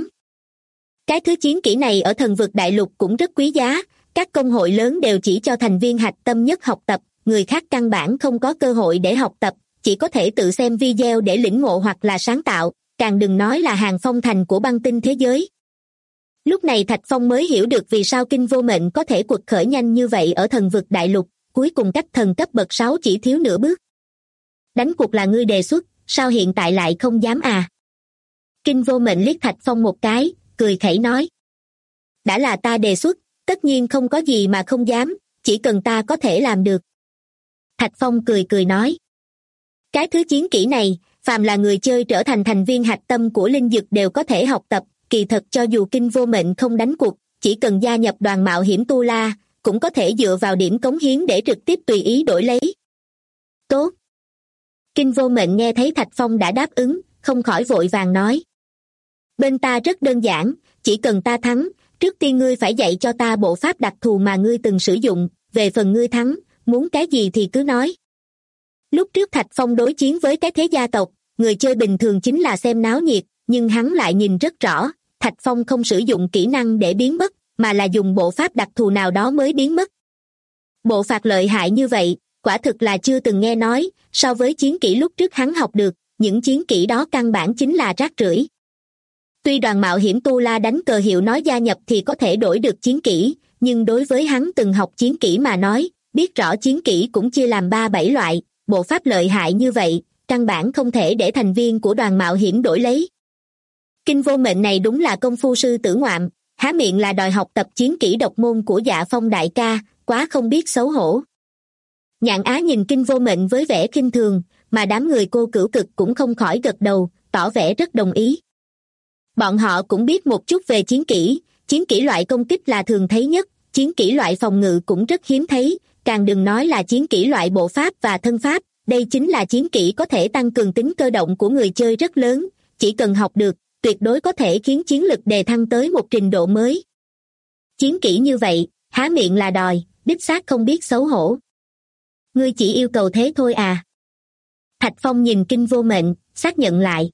Cái thứ chiến kỹ này ở thần vực đại lục cũng rất quý giá, các công hội lớn đều chỉ cho thành viên hạch tâm nhất học tập, người khác căn bản không có cơ hội để học tập, chỉ có thể tự xem video để lĩnh ngộ hoặc là sáng tạo, càng đừng nói là Hàng Phong Thành của băng tinh thế giới. Lúc này Thạch Phong mới hiểu được vì sao Kinh Vô Mệnh có thể quật khởi nhanh như vậy ở thần vực đại lục, cuối cùng cách thần cấp bậc 6 chỉ thiếu nửa bước. Đánh cuộc là ngươi đề xuất, sao hiện tại lại không dám à? Kinh Vô Mệnh liếc Thạch Phong một cái, cười khẩy nói. Đã là ta đề xuất, tất nhiên không có gì mà không dám, chỉ cần ta có thể làm được. Thạch Phong cười nói. Cái thứ chiến kỹ này, phàm là người chơi trở thành thành viên hạch tâm của linh dực đều có thể học tập, kỳ thật cho dù Kinh Vô Mệnh không đánh cuộc, chỉ cần gia nhập đoàn mạo hiểm Tu La, cũng có thể dựa vào điểm cống hiến để trực tiếp tùy ý đổi lấy. Tốt. Kinh Vô Mệnh nghe thấy Thạch Phong đã đáp ứng, không khỏi vội vàng nói. Bên ta rất đơn giản, chỉ cần ta thắng, trước tiên ngươi phải dạy cho ta bộ pháp đặc thù mà ngươi từng sử dụng, về phần ngươi thắng, muốn cái gì thì cứ nói. Lúc trước Thạch Phong đối chiến với cái thế gia tộc, người chơi bình thường chính là xem náo nhiệt, nhưng hắn lại nhìn rất rõ, Thạch Phong không sử dụng kỹ năng để biến mất, mà là dùng bộ pháp đặc thù nào đó mới biến mất. Bộ phạt lợi hại như vậy, quả thực là chưa từng nghe nói, so với chiến kỹ lúc trước hắn học được, những chiến kỹ đó căn bản chính là rác rưởi. Tuy đoàn mạo hiểm Tu La đánh cờ hiệu nói gia nhập thì có thể đổi được chiến kỹ, nhưng đối với hắn từng học chiến kỹ mà nói, biết rõ chiến kỹ cũng chia làm 3-7 loại, bộ pháp lợi hại như vậy, căn bản không thể để thành viên của đoàn mạo hiểm đổi lấy. Kinh Vô Mệnh này đúng là công phu sư tử ngoạm, há miệng là đòi học tập chiến kỹ độc môn của Dạ Phong đại ca, quá không biết xấu hổ. Nhạn Á nhìn Kinh Vô Mệnh với vẻ khinh thường, mà đám người cô Cửu Cực cũng không khỏi gật đầu, tỏ vẻ rất đồng ý. Bọn họ cũng biết một chút về chiến kỹ loại công kích là thường thấy nhất, chiến kỹ loại phòng ngự cũng rất hiếm thấy, càng đừng nói là chiến kỹ loại bộ pháp và thân pháp, đây chính là chiến kỹ có thể tăng cường tính cơ động của người chơi rất lớn, chỉ cần học được, tuyệt đối có thể khiến chiến lực đề thăng tới một trình độ mới. Chiến kỹ như vậy, há miệng là đòi, đích xác không biết xấu hổ. Ngươi chỉ yêu cầu thế thôi à? Thạch Phong nhìn Kinh Vô Mệnh, xác nhận lại.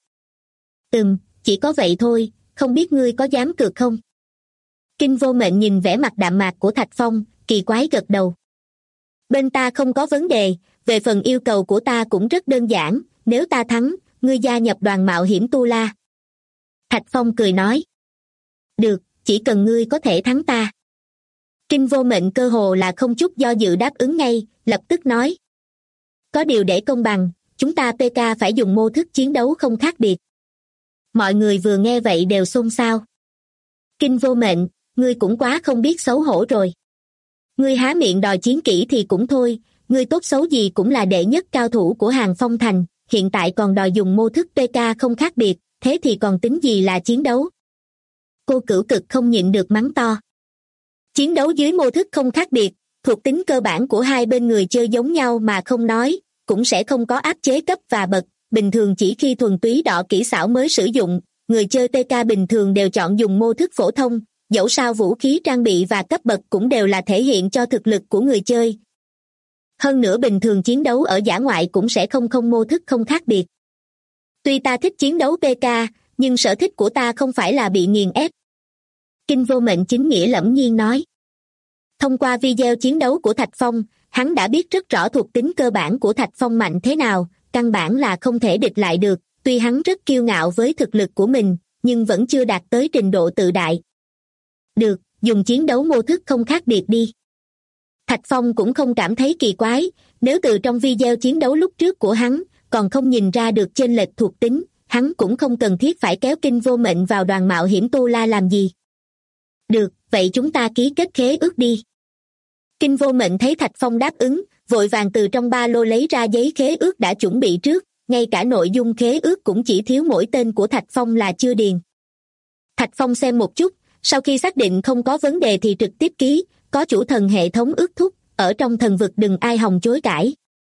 Chỉ có vậy thôi, không biết ngươi có dám cược không? Kinh Vô Mệnh nhìn vẻ mặt đạm mạc của Thạch Phong, kỳ quái gật đầu. Bên ta không có vấn đề, về phần yêu cầu của ta cũng rất đơn giản, nếu ta thắng, ngươi gia nhập đoàn mạo hiểm Tu La. Thạch Phong cười nói. Được, chỉ cần ngươi có thể thắng ta. Kinh Vô Mệnh cơ hồ là không chút do dự đáp ứng ngay, lập tức nói. Có điều để công bằng, chúng ta PK phải dùng mô thức chiến đấu không khác biệt. Mọi người vừa nghe vậy đều xôn xao. Kinh Vô Mệnh, ngươi cũng quá không biết xấu hổ rồi. Ngươi há miệng đòi chiến kỹ thì cũng thôi, ngươi tốt xấu gì cũng là đệ nhất cao thủ của Hàng Phong Thành, hiện tại còn đòi dùng mô thức PK không khác biệt, thế thì còn tính gì là chiến đấu? Cô Cửu Cực không nhịn được mắng to. Chiến đấu dưới mô thức không khác biệt, thuộc tính cơ bản của hai bên người chơi giống nhau mà không nói, cũng sẽ không có áp chế cấp và bậc, bình thường chỉ khi thuần túy đọ kỹ xảo mới sử dụng, người chơi PK bình thường đều chọn dùng mô thức phổ thông, dẫu sao vũ khí trang bị và cấp bậc cũng đều là thể hiện cho thực lực của người chơi. Hơn nữa bình thường chiến đấu ở dã ngoại cũng sẽ không mô thức không khác biệt. Tuy ta thích chiến đấu PK, nhưng sở thích của ta không phải là bị nghiền ép. Kinh Vô Mệnh chính nghĩa lẫm nhiên nói. Thông qua video chiến đấu của Thạch Phong, hắn đã biết rất rõ thuộc tính cơ bản của Thạch Phong mạnh thế nào, căn bản là không thể địch lại được, tuy hắn rất kiêu ngạo với thực lực của mình, nhưng vẫn chưa đạt tới trình độ tự đại. Được, dùng chiến đấu mô thức không khác biệt đi. Thạch Phong cũng không cảm thấy kỳ quái, nếu từ trong video chiến đấu lúc trước của hắn, còn không nhìn ra được chênh lệch thuộc tính, hắn cũng không cần thiết phải kéo Kinh Vô Mệnh vào đoàn mạo hiểm Tu La làm gì. Được, vậy chúng ta ký kết khế ước đi. Kinh Vô Mệnh thấy Thạch Phong đáp ứng, vội vàng từ trong ba lô lấy ra giấy khế ước đã chuẩn bị trước, ngay cả nội dung khế ước cũng chỉ thiếu mỗi tên của Thạch Phong là chưa điền. Thạch Phong xem một chút, sau khi xác định không có vấn đề thì trực tiếp ký, có chủ thần hệ thống ước thúc, ở trong thần vực đừng ai hòng chối cãi.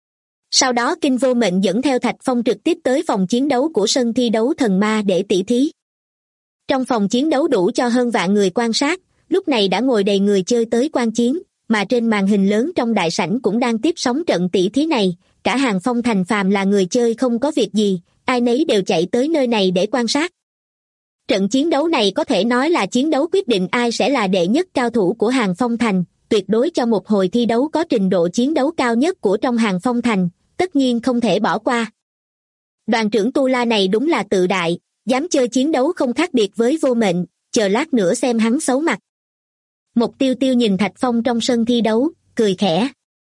Sau đó Kinh Vô Mệnh dẫn theo Thạch Phong trực tiếp tới phòng chiến đấu của sân thi đấu thần ma để tỉ thí. Trong phòng chiến đấu đủ cho hơn vạn người quan sát, lúc này đã ngồi đầy người chơi tới quan chiến, mà trên màn hình lớn trong đại sảnh cũng đang tiếp sóng trận tỉ thí này, cả Hàng Phong Thành phàm là người chơi không có việc gì, ai nấy đều chạy tới nơi này để quan sát. Trận chiến đấu này có thể nói là chiến đấu quyết định ai sẽ là đệ nhất cao thủ của Hàng Phong Thành, tuyệt đối cho một hồi thi đấu có trình độ chiến đấu cao nhất của trong Hàng Phong Thành, tất nhiên không thể bỏ qua. Đoàn trưởng Tu La này đúng là tự đại, dám chơi chiến đấu không khác biệt với Vô Mệnh, chờ lát nữa xem hắn xấu mặt. Một Tiêu Tiêu nhìn Thạch Phong trong sân thi đấu, cười khẽ.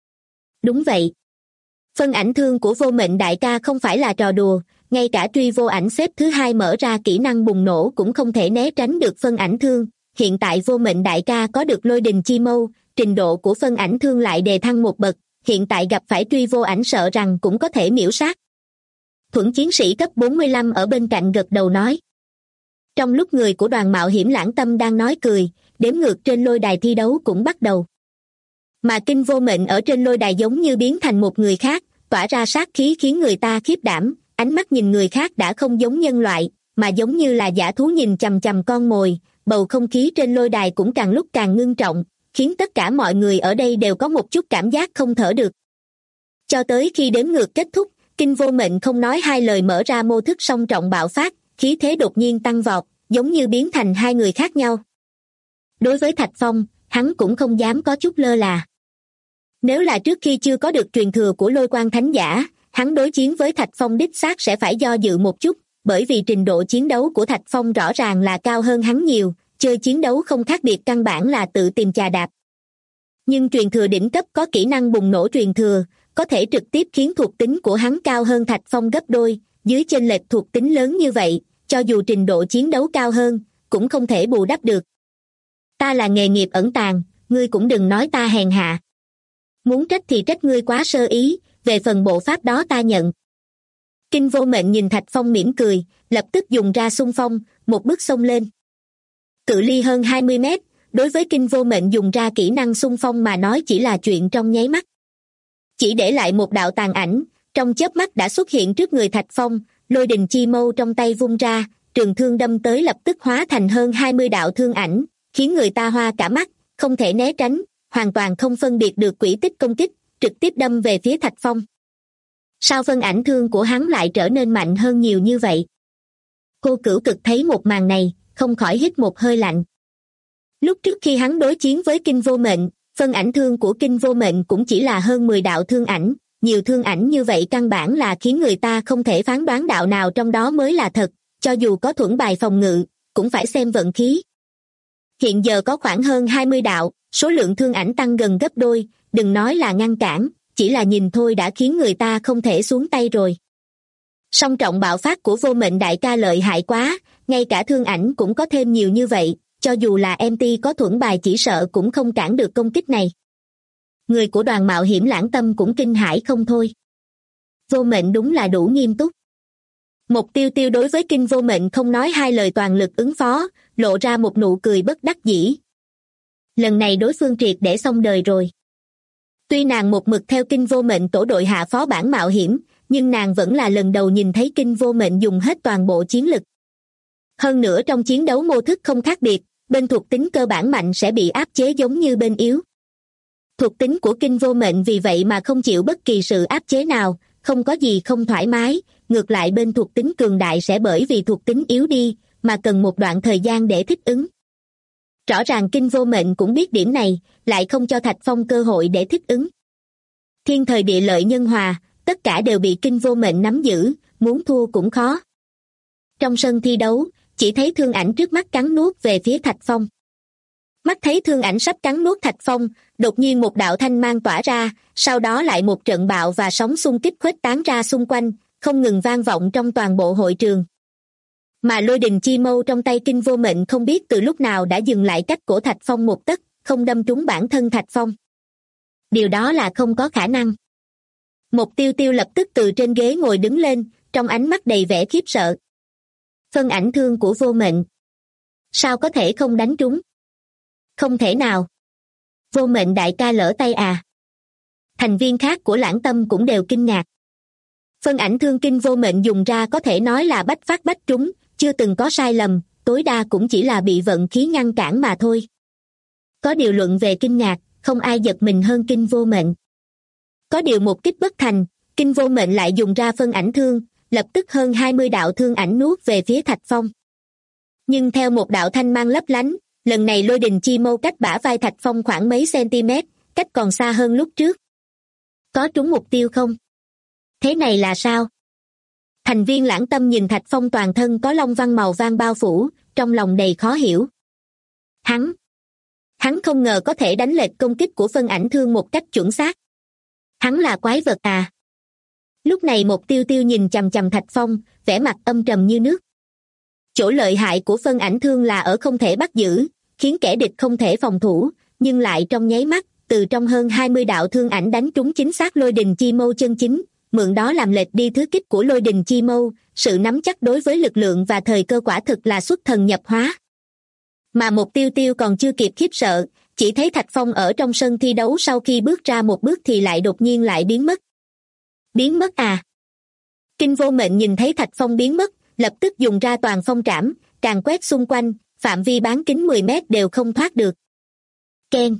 Đúng vậy. Phân ảnh thương của Vô Mệnh đại ca không phải là trò đùa, ngay cả truy vô ảnh xếp thứ hai mở ra kỹ năng bùng nổ cũng không thể né tránh được phân ảnh thương. Hiện tại Vô Mệnh đại ca có được lôi đình chi mâu, trình độ của phân ảnh thương lại đề thăng một bậc, hiện tại gặp phải truy vô ảnh sợ rằng cũng có thể miễu sát. Thuẫn chiến sĩ cấp 45 ở bên cạnh gật đầu nói. Trong lúc người của đoàn mạo hiểm Lãng Tâm đang nói cười, đếm ngược trên lôi đài thi đấu cũng bắt đầu. Mà Kinh Vô Mệnh ở trên lôi đài giống như biến thành một người khác, tỏa ra sát khí khiến người ta khiếp đảm, ánh mắt nhìn người khác đã không giống nhân loại, mà giống như là dã thú nhìn chằm chằm con mồi, bầu không khí trên lôi đài cũng càng lúc càng ngưng trọng, khiến tất cả mọi người ở đây đều có một chút cảm giác không thở được. Cho tới khi đếm ngược kết thúc, Kinh Vô Mệnh không nói hai lời mở ra mô thức song trọng bạo phát, khí thế đột nhiên tăng vọt, giống như biến thành hai người khác nhau. Đối với Thạch Phong, hắn cũng không dám có chút lơ là. Nếu là trước khi chưa có được truyền thừa của Lôi Quang Thánh Giả, hắn đối chiến với Thạch Phong đích xác sẽ phải do dự một chút, bởi vì trình độ chiến đấu của Thạch Phong rõ ràng là cao hơn hắn nhiều, chơi chiến đấu không khác biệt căn bản là tự tìm chà đạp. Nhưng truyền thừa đỉnh cấp có kỹ năng bùng nổ truyền thừa, có thể trực tiếp khiến thuộc tính của hắn cao hơn Thạch Phong gấp đôi, dưới chênh lệch thuộc tính lớn như vậy, cho dù trình độ chiến đấu cao hơn, cũng không thể bù đắp được. Ta là nghề nghiệp ẩn tàng, ngươi cũng đừng nói ta hèn hạ. Muốn trách thì trách ngươi quá sơ ý, về phần bộ pháp đó ta nhận. Kinh Vô Mệnh nhìn Thạch Phong mỉm cười, lập tức dùng ra xung phong, một bước xông lên. Cự ly hơn 20 mét, đối với Kinh Vô Mệnh dùng ra kỹ năng xung phong mà nói chỉ là chuyện trong nháy mắt. Chỉ để lại một đạo tàn ảnh, trong chớp mắt đã xuất hiện trước người Thạch Phong, lôi đình chi mâu trong tay vung ra, trường thương đâm tới lập tức hóa thành hơn 20 đạo thương ảnh, khiến người ta hoa cả mắt, không thể né tránh, hoàn toàn không phân biệt được quỹ tích công kích, trực tiếp đâm về phía Thạch Phong. Sao phân ảnh thương của hắn lại trở nên mạnh hơn nhiều như vậy? Cô Cửu Cực thấy một màn này, không khỏi hít một hơi lạnh. Lúc trước khi hắn đối chiến với Kinh Vô Mệnh, phân ảnh thương của Kinh Vô Mệnh cũng chỉ là hơn 10 đạo thương ảnh, nhiều thương ảnh như vậy căn bản là khiến người ta không thể phán đoán đạo nào trong đó mới là thật, cho dù có thuẫn bài phòng ngự, cũng phải xem vận khí. Hiện giờ có khoảng hơn 20 đạo, số lượng thương ảnh tăng gần gấp đôi, đừng nói là ngăn cản, chỉ là nhìn thôi đã khiến người ta không thể xuống tay rồi. Song trọng bạo phát của Vô Mệnh đại ca lợi hại quá, ngay cả thương ảnh cũng có thêm nhiều như vậy, cho dù là MT có thuẫn bài chỉ sợ cũng không cản được công kích này. Người của đoàn mạo hiểm Lãng Tâm cũng kinh hãi không thôi. Vô Mệnh đúng là đủ nghiêm túc. Một Tiêu Tiêu đối với Kinh Vô Mệnh không nói hai lời toàn lực ứng phó, lộ ra một nụ cười bất đắc dĩ. Lần này đối phương triệt để xong đời rồi. Tuy nàng một mực theo Kinh Vô Mệnh tổ đội hạ phó bản mạo hiểm, nhưng nàng vẫn là lần đầu nhìn thấy Kinh Vô Mệnh dùng hết toàn bộ chiến lực. Hơn nữa trong chiến đấu mô thức không khác biệt, bên thuộc tính cơ bản mạnh sẽ bị áp chế giống như bên yếu. Thuộc tính của Kinh Vô Mệnh vì vậy mà không chịu bất kỳ sự áp chế nào, không có gì không thoải mái, ngược lại bên thuộc tính cường đại sẽ bởi vì thuộc tính yếu đi, mà cần một đoạn thời gian để thích ứng. Rõ ràng Kinh Vô Mệnh cũng biết điểm này, lại không cho Thạch Phong cơ hội để thích ứng. Thiên thời địa lợi nhân hòa, tất cả đều bị Kinh Vô Mệnh nắm giữ, muốn thua cũng khó. Trong sân thi đấu, chỉ thấy thương ảnh trước mắt cắn nuốt về phía Thạch Phong. Mắt thấy thương ảnh sắp cắn nuốt Thạch Phong, đột nhiên một đạo thanh mang tỏa ra, sau đó lại một trận bạo và sóng xung kích khuếch tán ra xung quanh, không ngừng vang vọng trong toàn bộ hội trường. Mà lôi đình chi mâu trong tay Kinh Vô Mệnh không biết từ lúc nào đã dừng lại cách cổ Thạch Phong một tấc, không đâm trúng bản thân Thạch Phong. Điều đó là không có khả năng. Một Tiêu Tiêu lập tức từ trên ghế ngồi đứng lên, trong ánh mắt đầy vẻ khiếp sợ. Phân ảnh thương của Vô Mệnh. Sao có thể không đánh trúng? Không thể nào. Vô Mệnh đại ca lỡ tay à? Thành viên khác của Lãng Tâm cũng đều kinh ngạc. Phân ảnh thương Kinh Vô Mệnh dùng ra có thể nói là bách phát bách trúng, chưa từng có sai lầm, tối đa cũng chỉ là bị vận khí ngăn cản mà thôi. Có điều luận về kinh ngạc, không ai giật mình hơn Kinh Vô Mệnh. Có điều một kích bất thành, Kinh Vô Mệnh lại dùng ra phân ảnh thương, lập tức hơn 20 đạo thương ảnh nuốt về phía Thạch Phong. Nhưng theo một đạo thanh mang lấp lánh, lần này lôi đình chi mâu cách bả vai Thạch Phong khoảng mấy cm, cách còn xa hơn lúc trước. Có trúng mục tiêu không? Thế này là sao? Thành viên Lãng Tâm nhìn Thạch Phong toàn thân có long văn màu vàng bao phủ, trong lòng đầy khó hiểu. Hắn không ngờ có thể đánh lệch công kích của phân ảnh thương một cách chuẩn xác. Hắn là quái vật à? Lúc này một Tiêu Tiêu nhìn chằm chằm Thạch Phong, vẻ mặt âm trầm như nước. Chỗ lợi hại của phân ảnh thương là ở không thể bắt giữ, khiến kẻ địch không thể phòng thủ, nhưng lại trong nháy mắt, từ trong hơn 20 đạo thương ảnh đánh trúng chính xác lôi đình chi mâu chân chính, mượn đó làm lệch đi thứ kích của lôi đình chi mâu, sự nắm chắc đối với lực lượng và thời cơ quả thực là xuất thần nhập hóa. Mà một Tiêu Tiêu còn chưa kịp khiếp sợ, chỉ thấy Thạch Phong ở trong sân thi đấu sau khi bước ra một bước thì lại đột nhiên lại biến mất. Biến mất à? Kinh Vô Mệnh nhìn thấy Thạch Phong biến mất, lập tức dùng ra toàn phong trảm, càng quét xung quanh, phạm vi bán kính 10 mét đều không thoát được. Keng.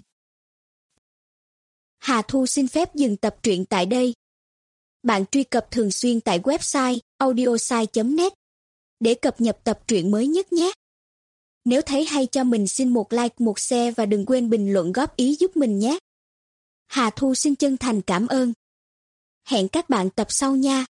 Hà Thu xin phép dừng tập truyện tại đây. Bạn truy cập thường xuyên tại website audiosai.net để cập nhật tập truyện mới nhất nhé. Nếu thấy hay cho mình xin một like, một share và đừng quên bình luận góp ý giúp mình nhé. Hà Thu xin chân thành cảm ơn. Hẹn các bạn tập sau nha.